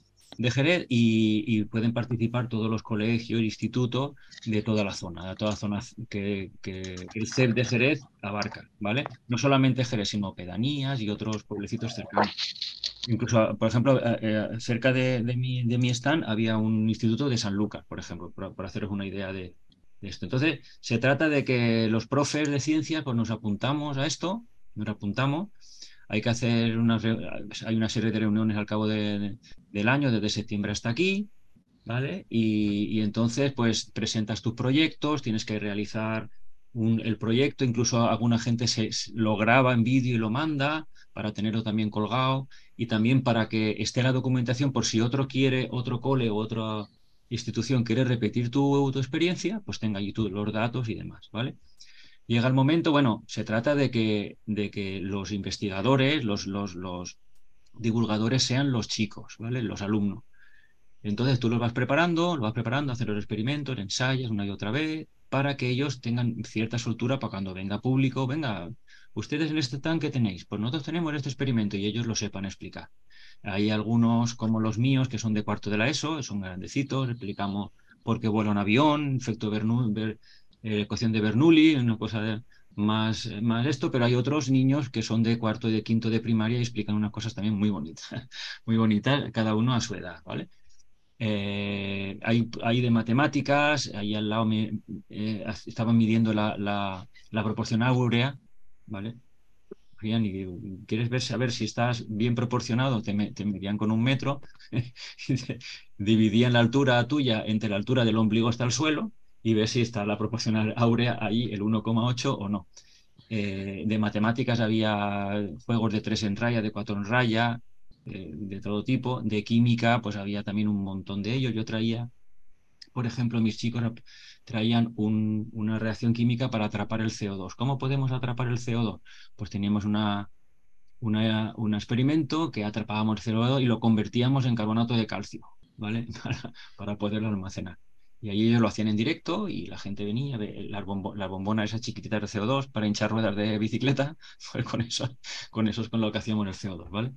de Jerez, y, y pueden participar todos los colegios, institutos de toda la zona, de toda la zona que, que el C E P de Jerez abarca, ¿vale? No solamente Jerez, sino pedanías y otros pueblecitos cercanos. Incluso, por ejemplo, eh, cerca de, de, mi, de mi stand había un instituto de San Lucas, por ejemplo, por, por haceros una idea de, de esto. Entonces, se trata de que los profes de ciencias pues, nos apuntamos a esto, nos apuntamos. Hay que hacer una, hay una serie de reuniones al cabo de, de, del año, desde septiembre hasta aquí, ¿vale? Y, y entonces, pues, presentas tus proyectos, tienes que realizar un, el proyecto, incluso alguna gente se, lo graba en vídeo y lo manda para tenerlo también colgado, y también para que esté la documentación por si otro quiere, otro cole o otra institución quiere repetir tu, tu experiencia, pues tenga ahí tú los datos y demás, ¿vale? Llega el momento, bueno, se trata de que, de que los investigadores, los, los, los divulgadores sean los chicos, ¿vale? Los alumnos. Entonces tú los vas preparando, los vas preparando, hacer los experimentos, ensayas una y otra vez, para que ellos tengan cierta soltura para cuando venga público, venga, ustedes en este tanque tenéis, pues nosotros tenemos este experimento y ellos lo sepan explicar. Hay algunos como los míos que son de cuarto de la ESO, son grandecitos, explicamos por qué vuela un avión, efecto Bernoulli, eh, ecuación de Bernoulli, una cosa de, más, más esto, pero hay otros niños que son de cuarto y de quinto de primaria y explican unas cosas también muy bonitas, muy bonitas, cada uno a su edad, ¿vale? Eh, hay, hay de matemáticas, ahí al lado me eh, estaban midiendo la, la, la proporción áurea, ¿vale? Y quieres ver, saber si estás bien proporcionado, te, me, te medían con un metro, dividían la altura tuya entre la altura del ombligo hasta el suelo y ves si está la proporción áurea ahí, el uno coma ocho o no. Eh, de matemáticas había juegos de tres en raya, de cuatro en raya, eh, de todo tipo. De química, pues había también un montón de ellos. Yo traía, por ejemplo, mis chicos traían un, una reacción química para atrapar el C O dos. ¿Cómo podemos atrapar el C O dos? Pues teníamos una, una, un experimento que atrapábamos el C O dos y lo convertíamos en carbonato de calcio, ¿vale? para, para poderlo almacenar. Y ahí ellos lo hacían en directo y la gente venía, las bombo, la bombona esas chiquititas de C O dos para hinchar ruedas de bicicleta, pues con eso, con eso es con lo que hacíamos el C O dos, ¿vale?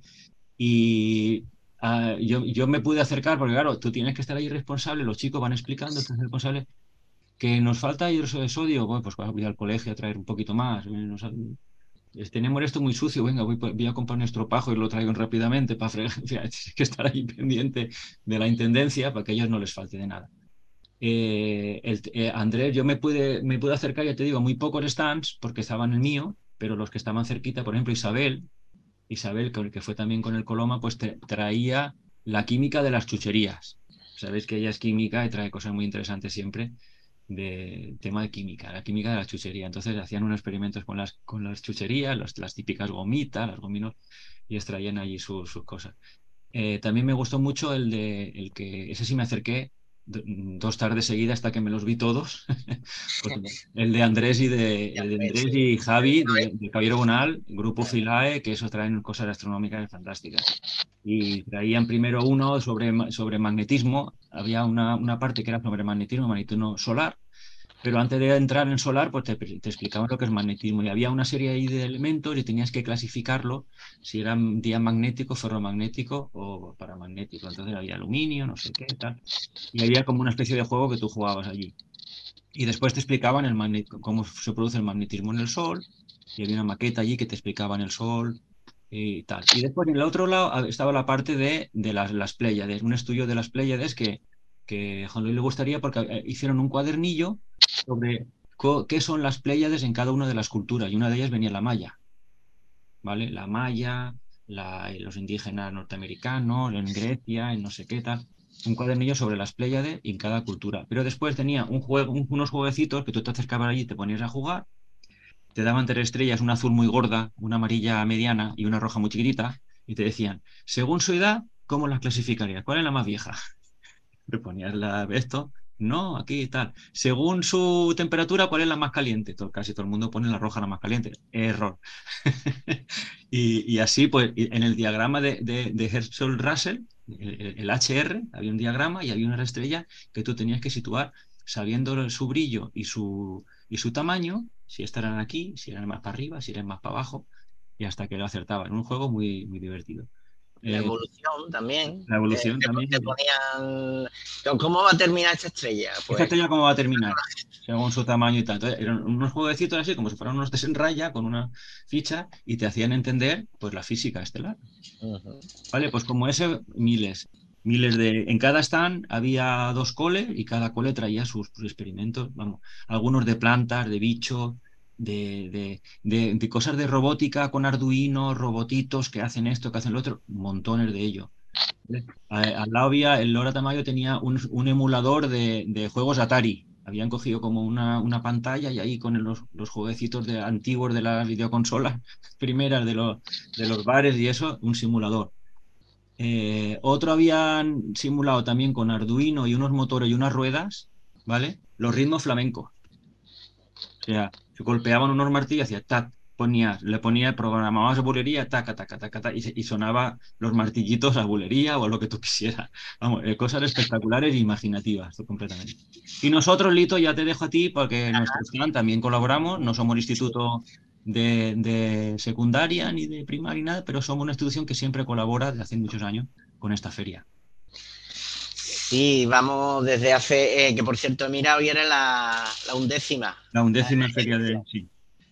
Y uh, yo, yo me pude acercar, porque claro, tú tienes que estar ahí responsable, los chicos van explicando, tú eres responsable, que nos falta hidróxido de sodio, bueno, pues voy al colegio a traer un poquito más, nos, tenemos esto muy sucio, venga, voy, voy a comprar un estropajo y lo traigo rápidamente para fregar, tienes que estar ahí pendiente de la intendencia para que a ellos no les falte de nada. Eh, el, eh, Andrés, yo me pude, me pude acercar, ya te digo, muy pocos stands porque estaban en el mío, pero los que estaban cerquita, por ejemplo, Isabel, Isabel, que fue también con el Coloma, pues te, traía la química de las chucherías. Sabéis que ella es química y trae cosas muy interesantes siempre de tema de química, la química de la chuchería. Entonces hacían unos experimentos con las, con las chucherías, los, las típicas gomitas, las gominos, y extraían allí sus, sus cosas. Eh, también me gustó mucho el de el que ese sí me acerqué dos tardes seguidas hasta que me los vi todos. Pues el de Andrés y de, el de Andrés y Javi de, de Caballero Bonal, Grupo Filae, que eso traen cosas astronómicas fantásticas. Y traían primero uno sobre, sobre magnetismo. Había una, una parte que era sobre magnetismo, magnetismo solar. Pero antes de entrar en solar, pues te, te explicaban lo que es magnetismo. Y había una serie ahí de elementos y tenías que clasificarlo si eran diamagnético, ferromagnético o paramagnético. Entonces había aluminio, no sé qué, tal. Y había como una especie de juego que tú jugabas allí. Y después te explicaban el magnet cómo se produce el magnetismo en el Sol. Y había una maqueta allí que te explicaban el Sol y tal. Y después en el otro lado estaba la parte de, de las, las Pléyades, un estudio de las Pléyades que, que a Juan Luis le gustaría porque hicieron un cuadernillo sobre qué son las Pléyades en cada una de las culturas. Y una de ellas venía la maya, ¿vale? La maya, la, los indígenas norteamericanos, en Grecia, en no sé qué tal. Un cuadernillo sobre las Pléyades en cada cultura. Pero después tenía un juego, un, unos jueguecitos que tú te acercabas allí y te ponías a jugar. Te daban tres estrellas, una azul muy gorda, una amarilla mediana y una roja muy chiquitita. Y te decían, según su edad, ¿cómo las clasificarías? ¿Cuál es la más vieja? Le ponías la, esto, no, aquí tal. Según su temperatura, ¿cuál es la más caliente? Todo, casi todo el mundo pone la roja la más caliente. Error. y, y así, pues, en el diagrama de, de, de Herschel-Russell, el, el H R, había un diagrama y había una estrella que tú tenías que situar sabiendo su brillo y su, y su tamaño, si estarán aquí, si eran más para arriba, si eran más para abajo, y hasta que lo acertaban. Un juego muy, muy divertido. La Eh, evolución también. la evolución te, también. te ponían, ¿cómo va a terminar esta estrella? Pues, ¿Esta estrella cómo va a terminar? Según su tamaño y tal. Entonces, eran unos jueguecitos así, como si fueran unos test en raya, con una ficha, y te hacían entender pues la física estelar. uh-huh. Vale, pues como ese, miles. Miles de. En cada stand había dos coles y cada cole traía sus, sus experimentos, vamos, algunos de plantas, de bichos, de, de, de, de cosas de robótica con Arduino, robotitos que hacen esto, que hacen lo otro, montones de ello. Al lado había, el Lora Tamayo tenía un, un emulador de, de juegos Atari. Habían cogido como una, una pantalla y ahí con los, los jueguecitos de, antiguos de las videoconsolas primeras de los, de los bares y eso, un simulador. Eh, otro habían simulado también con Arduino y unos motores y unas ruedas, ¿vale? Los ritmos flamencos. O sea, se golpeaban unos martillos y hacía tac, ponías, le ponía, programabas bulería, taca, taca, taca, taca, y, y sonaba los martillitos a bulería o a lo que tú quisieras. Vamos, eh, cosas espectaculares e imaginativas, completamente. Y nosotros, Lito, ya te dejo a ti porque en nuestro stand también colaboramos, no somos instituto de, de secundaria ni de primaria ni nada, pero somos una institución que siempre colabora desde hace muchos años con esta feria. Sí, vamos desde hace, eh, que por cierto he mirado y era la, la undécima. La undécima feria de... Sí.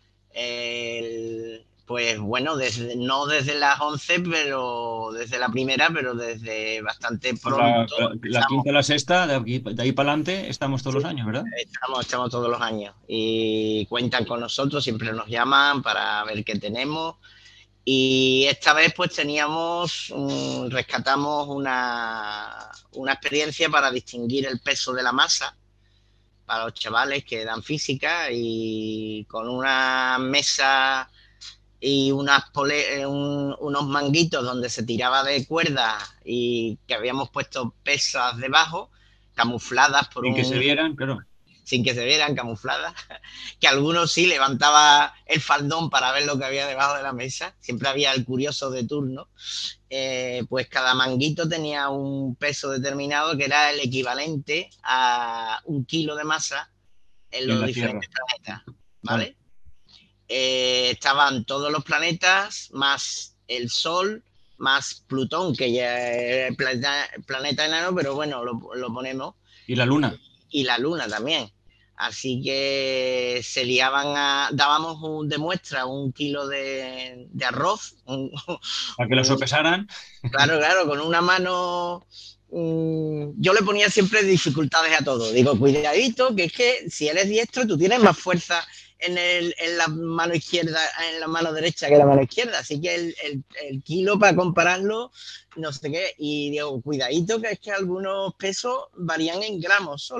El, pues bueno, desde, no desde las once, pero desde la primera, pero desde bastante pronto. La, la, la quinta, la sexta, de, aquí, de ahí para adelante estamos todos sí, los años, ¿verdad? Estamos, estamos todos los años y cuentan con nosotros, siempre nos llaman para ver qué tenemos. Y esta vez pues teníamos, um, rescatamos una, una experiencia para distinguir el peso de la masa para los chavales que dan física y con una mesa y unas pole, un, unos manguitos donde se tiraba de cuerdas y que habíamos puesto pesas debajo, camufladas por Sin un... que se vieran, claro. Sin que se vieran, camufladas, que algunos sí levantaba el faldón para ver lo que había debajo de la mesa, siempre había el curioso de turno, eh, pues cada manguito tenía un peso determinado que era el equivalente a un kilo de masa en los en diferentes tierra. planetas, ¿vale? Claro. Eh, estaban todos los planetas, más el Sol, más Plutón, que ya es planeta, planeta enano, pero bueno, lo, lo ponemos. Y la Luna. Y la Luna también. Así que se liaban a... Dábamos un, de muestra un kilo de, de arroz. Un, Para que lo sopesaran. Claro, claro, con una mano... Um, yo le ponía siempre dificultades a todo. Digo, cuidadito, que es que si eres diestro, tú tienes más fuerza en, el, en la mano izquierda, en la mano derecha que la mano izquierda. Así que el, el, el kilo, para compararlo, no sé qué. Y digo, cuidadito, que es que algunos pesos varían en gramos solo.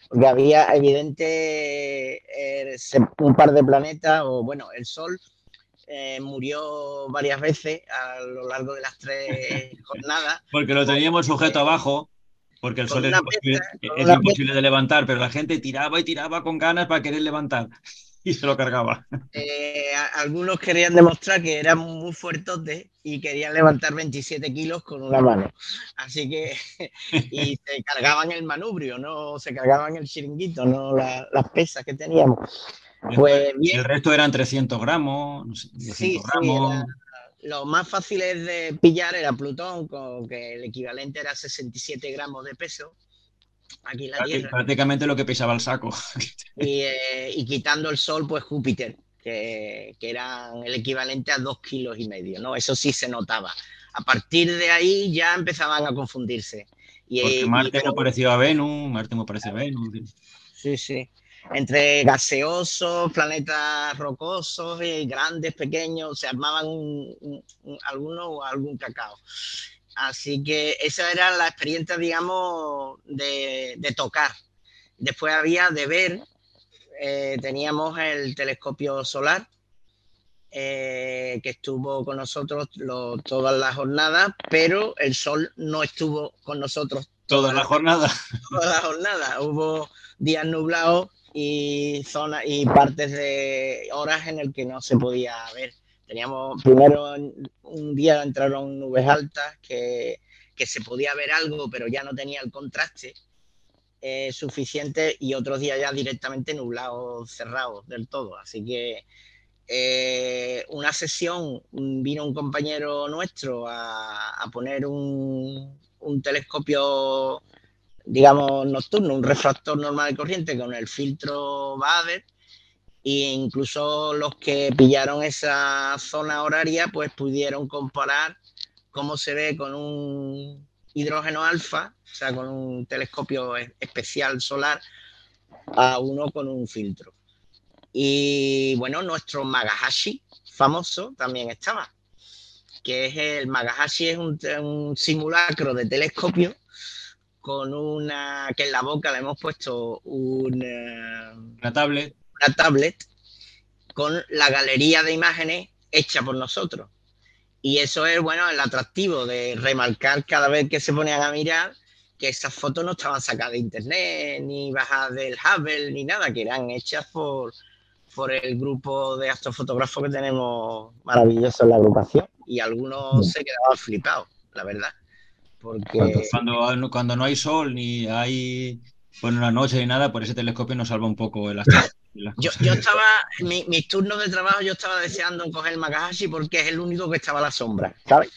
porque había evidente eh, un par de planetas, o bueno, el Sol eh, murió varias veces a lo largo de las tres jornadas. Porque lo teníamos sujeto eh, abajo, porque el con Sol es una imposible, pesta, con es una imposible de levantar, pero la gente tiraba y tiraba con ganas para querer levantar y se lo cargaba. Eh, algunos querían demostrar que eran muy fuertotes y querían levantar veintisiete kilos con una mano. Así que, y se cargaban el manubrio, no se cargaban el chiringuito, no la, las pesas que teníamos. Después, Pues bien. el resto eran trescientos gramos, no sé, doscientos Sí, sí, gramos. era, lo más fácil de pillar era Plutón, con que el equivalente era sesenta y siete gramos de peso aquí en la Tierra. Prácticamente lo que pesaba el saco. Y, eh, y quitando el Sol, pues Júpiter, que, que eran el equivalente a dos kilos y medio, ¿no? Eso sí se notaba. A partir de ahí ya empezaban a confundirse. Y, Porque y, Marte pero, muy parecido a Venus, Marte muy parecido a Venus. sí, sí. Entre gaseosos, planetas rocosos, y grandes, pequeños, se armaban un, un, un, alguno o algún cacao. Así que esa era la experiencia, digamos, de, de tocar. Después había de ver, eh, teníamos el telescopio solar, eh, que estuvo con nosotros lo, todas las jornadas, pero el Sol no estuvo con nosotros toda toda la la, jornada. toda la jornada. Hubo días nublados y zonas y partes de horas en el que no se podía ver. Teníamos primero un día entraron nubes altas que, que se podía ver algo, pero ya no tenía el contraste eh, suficiente, y otros días ya directamente nublados, cerrados del todo. Así que eh, una sesión vino un compañero nuestro a, a poner un, un telescopio, digamos, nocturno, un refractor normal y corriente con el filtro Bader, e incluso los que pillaron esa zona horaria pues pudieron comparar cómo se ve con un hidrógeno alfa, o sea, con un telescopio especial solar, a uno con un filtro. Y bueno, nuestro Magahashi famoso también estaba, que es el Magahashi, es un, un simulacro de telescopio con una, que en la boca le hemos puesto una, una tablet. una tablet con la galería de imágenes hecha por nosotros. Y eso es, bueno, el atractivo de remarcar cada vez que se ponían a mirar que esas fotos no estaban sacadas de internet, ni bajadas del Hubble, ni nada, que eran hechas por, por el grupo de astrofotógrafos que tenemos maravilloso en la agrupación. Y algunos se quedaban flipados, la verdad. Porque cuando, cuando no hay sol ni hay bueno, una noche ni nada, por ese telescopio nos salva un poco el astro. Yo, yo estaba, mi, mis turnos de trabajo, yo estaba deseando coger el Magahashi porque es el único que estaba a la sombra, ¿sabes?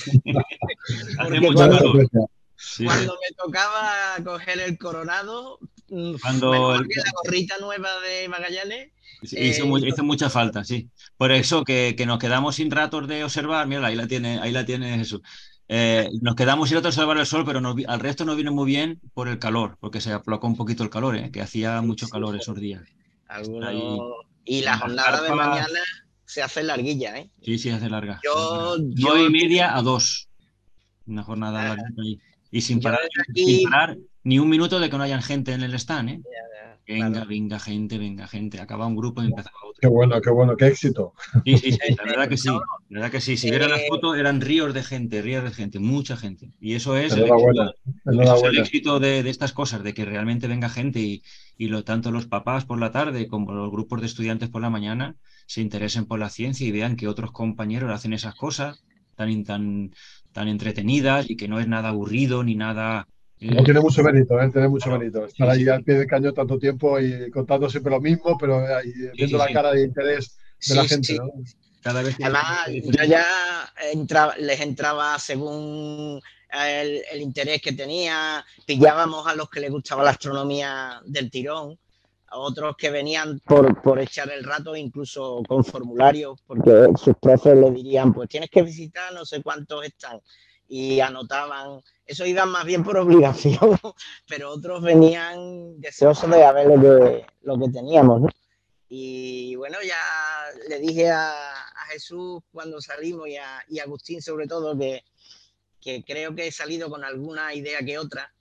Hace mucho cuando, calor. Sí, cuando sí. me tocaba coger el Coronado, cuando menos el... que la gorrita nueva de Magallanes. Sí, hizo, eh, hizo mucha falta, sí. Por eso que, que nos quedamos sin ratos de observar, mira, ahí la tiene, ahí la tiene Jesús. Eh, nos quedamos sin ratos de observar el sol, pero nos, al resto nos viene muy bien por el calor, porque se aplacó un poquito el calor, ¿eh? Que hacía sí, mucho calor sí, esos días. Algunos... Y la jornada carpas... de mañana se hace larguilla, ¿eh? Sí, sí, hace larga. Yo, nueve yo... y media a dos. Una jornada ah, larga ahí. Y sin parar, aquí... sin parar ni un minuto de que no hayan gente en el stand, ¿eh? Ya, ya, venga, claro. venga, gente, venga, gente. Acaba un grupo y empezaba otro. Qué bueno, qué bueno, qué éxito. Sí, sí, sí, la verdad que sí. La verdad que sí. Si vieran las fotos, eran ríos de gente, ríos de gente, mucha gente. Y eso es el éxito, eso es el éxito de, de estas cosas, de que realmente venga gente y, y lo, tanto los papás por la tarde como los grupos de estudiantes por la mañana se interesen por la ciencia y vean que otros compañeros hacen esas cosas tan, tan, tan entretenidas y que no es nada aburrido ni nada... Eh, no tiene mucho mérito, ¿eh? Tiene mucho claro, mérito. Estar sí, ahí sí. al pie del cañón tanto tiempo y contando siempre lo mismo, pero ahí, sí, viendo sí, la sí. cara de interés de la gente, ¿no? Cada vez que Además, yo ya entraba, les entraba según el, el interés que tenía, pillábamos a los que les gustaba la astronomía del tirón, a otros que venían por, por echar el rato, incluso con formularios, porque sus profes le dirían, pues tienes que visitar no sé cuántos están, y anotaban. Eso iban más bien por obligación, pero otros venían deseosos de ver lo que, lo que teníamos, ¿no? Y bueno, ya le dije a, a Jesús cuando salimos y a, y a Agustín sobre todo que, que creo que he salido con alguna idea que otra,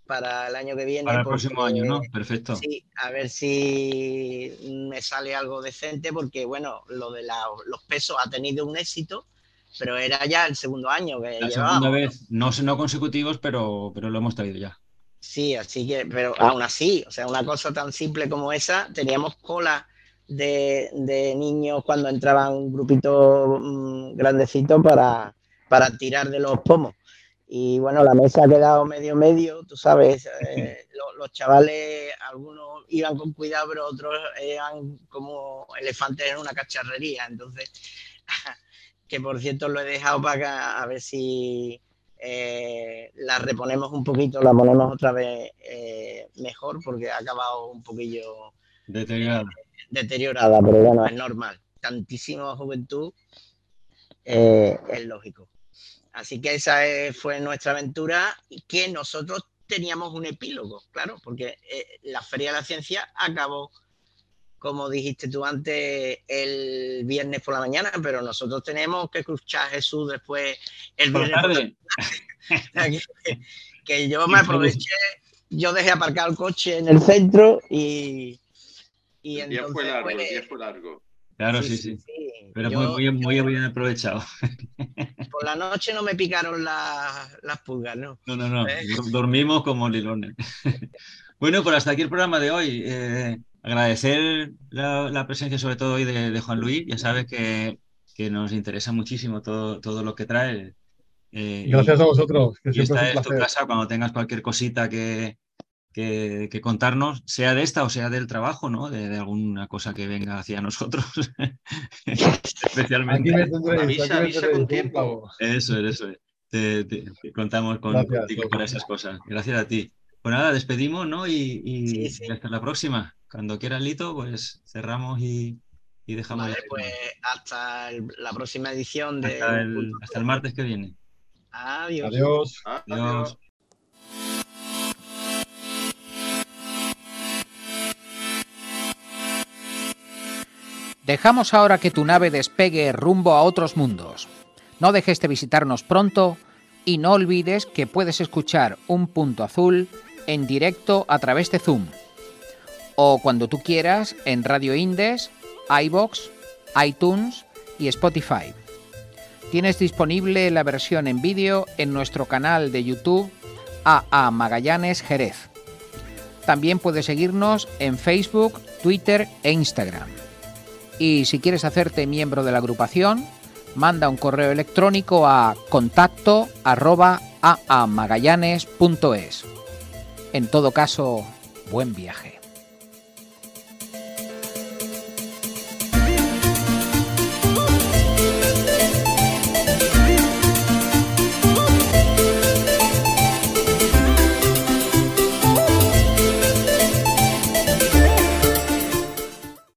para el año que viene. Para el porque, próximo año, ¿no? Perfecto. Sí, a ver si me sale algo decente, porque bueno, lo de la, los pesos ha tenido un éxito, pero era ya el segundo año que La llevábamos. segunda vez, no, no consecutivos, pero, pero lo hemos traído ya. Sí, así que, pero aún así, o sea, una cosa tan simple como esa, teníamos cola de, de niños cuando entraban un grupito mmm, grandecito para, para tirar de los pomos. Y bueno, la mesa ha quedado medio medio, tú sabes, eh, los, los chavales, algunos iban con cuidado, pero otros eran como elefantes en una cacharrería. Entonces, que por cierto lo he dejado para acá, a ver si eh, la reponemos un poquito, la ponemos otra vez eh, mejor, porque ha acabado un poquillo deteriorada. Eh, deteriorada, pero bueno, es normal. Tantísima juventud, eh, es lógico. Así que esa fue nuestra aventura, y que nosotros teníamos un epílogo, claro, porque eh, la Feria de la Ciencia acabó, como dijiste tú antes, el viernes por la mañana, pero nosotros tenemos que escuchar a Jesús después el por viernes la tarde. Por la... que, que yo me aproveché, yo dejé aparcado el coche en el centro y, y el día entonces, fue largo, pues, el día fue largo. Claro, sí, sí, sí. sí, sí. Pero yo, muy, muy, yo, muy bien aprovechado. Por la noche no me picaron la, las pulgas, ¿no? No, no, no. ¿Eh? Dormimos como lilones. Bueno, pues hasta aquí el programa de hoy. Eh, agradecer la, la presencia, sobre todo hoy, de, de Juan Luis. Ya sabes que, que nos interesa muchísimo todo, todo lo que trae. Eh, Gracias y, a vosotros, que y siempre es esta un es tu placer. casa cuando tengas cualquier cosita que, que, que contarnos, sea de esta o sea del trabajo, ¿no? De, de alguna cosa que venga hacia nosotros. Especialmente. Aquí me tendréis, Avisa, aquí me avisa tendréis, con con un tiempo. clavo. Eso es, eso es. Te, te- te contamos con, Gracias, contigo Jorge. para esas cosas. Gracias a ti. Pues nada, despedimos, ¿no? Y, Sí, y- sí. y hasta la próxima. Cuando quieras, Lito, pues cerramos y, y dejamos Vale, ya. pues hasta el, la próxima edición de Hasta Un el, Punto hasta el Azul. martes que viene. Adiós. Adiós. Adiós. Adiós. Dejamos ahora que tu nave despegue rumbo a otros mundos. No dejes de visitarnos pronto y no olvides que puedes escuchar Un Punto Azul en directo a través de Zoom o cuando tú quieras en Radio Indes, iVoox, iTunes y Spotify. Tienes disponible la versión en vídeo en nuestro canal de YouTube A A Magallanes Jerez. También puedes seguirnos en Facebook, Twitter e Instagram. Y si quieres hacerte miembro de la agrupación, manda un correo electrónico a contacto arroba aamagallanes punto es. En todo caso, buen viaje.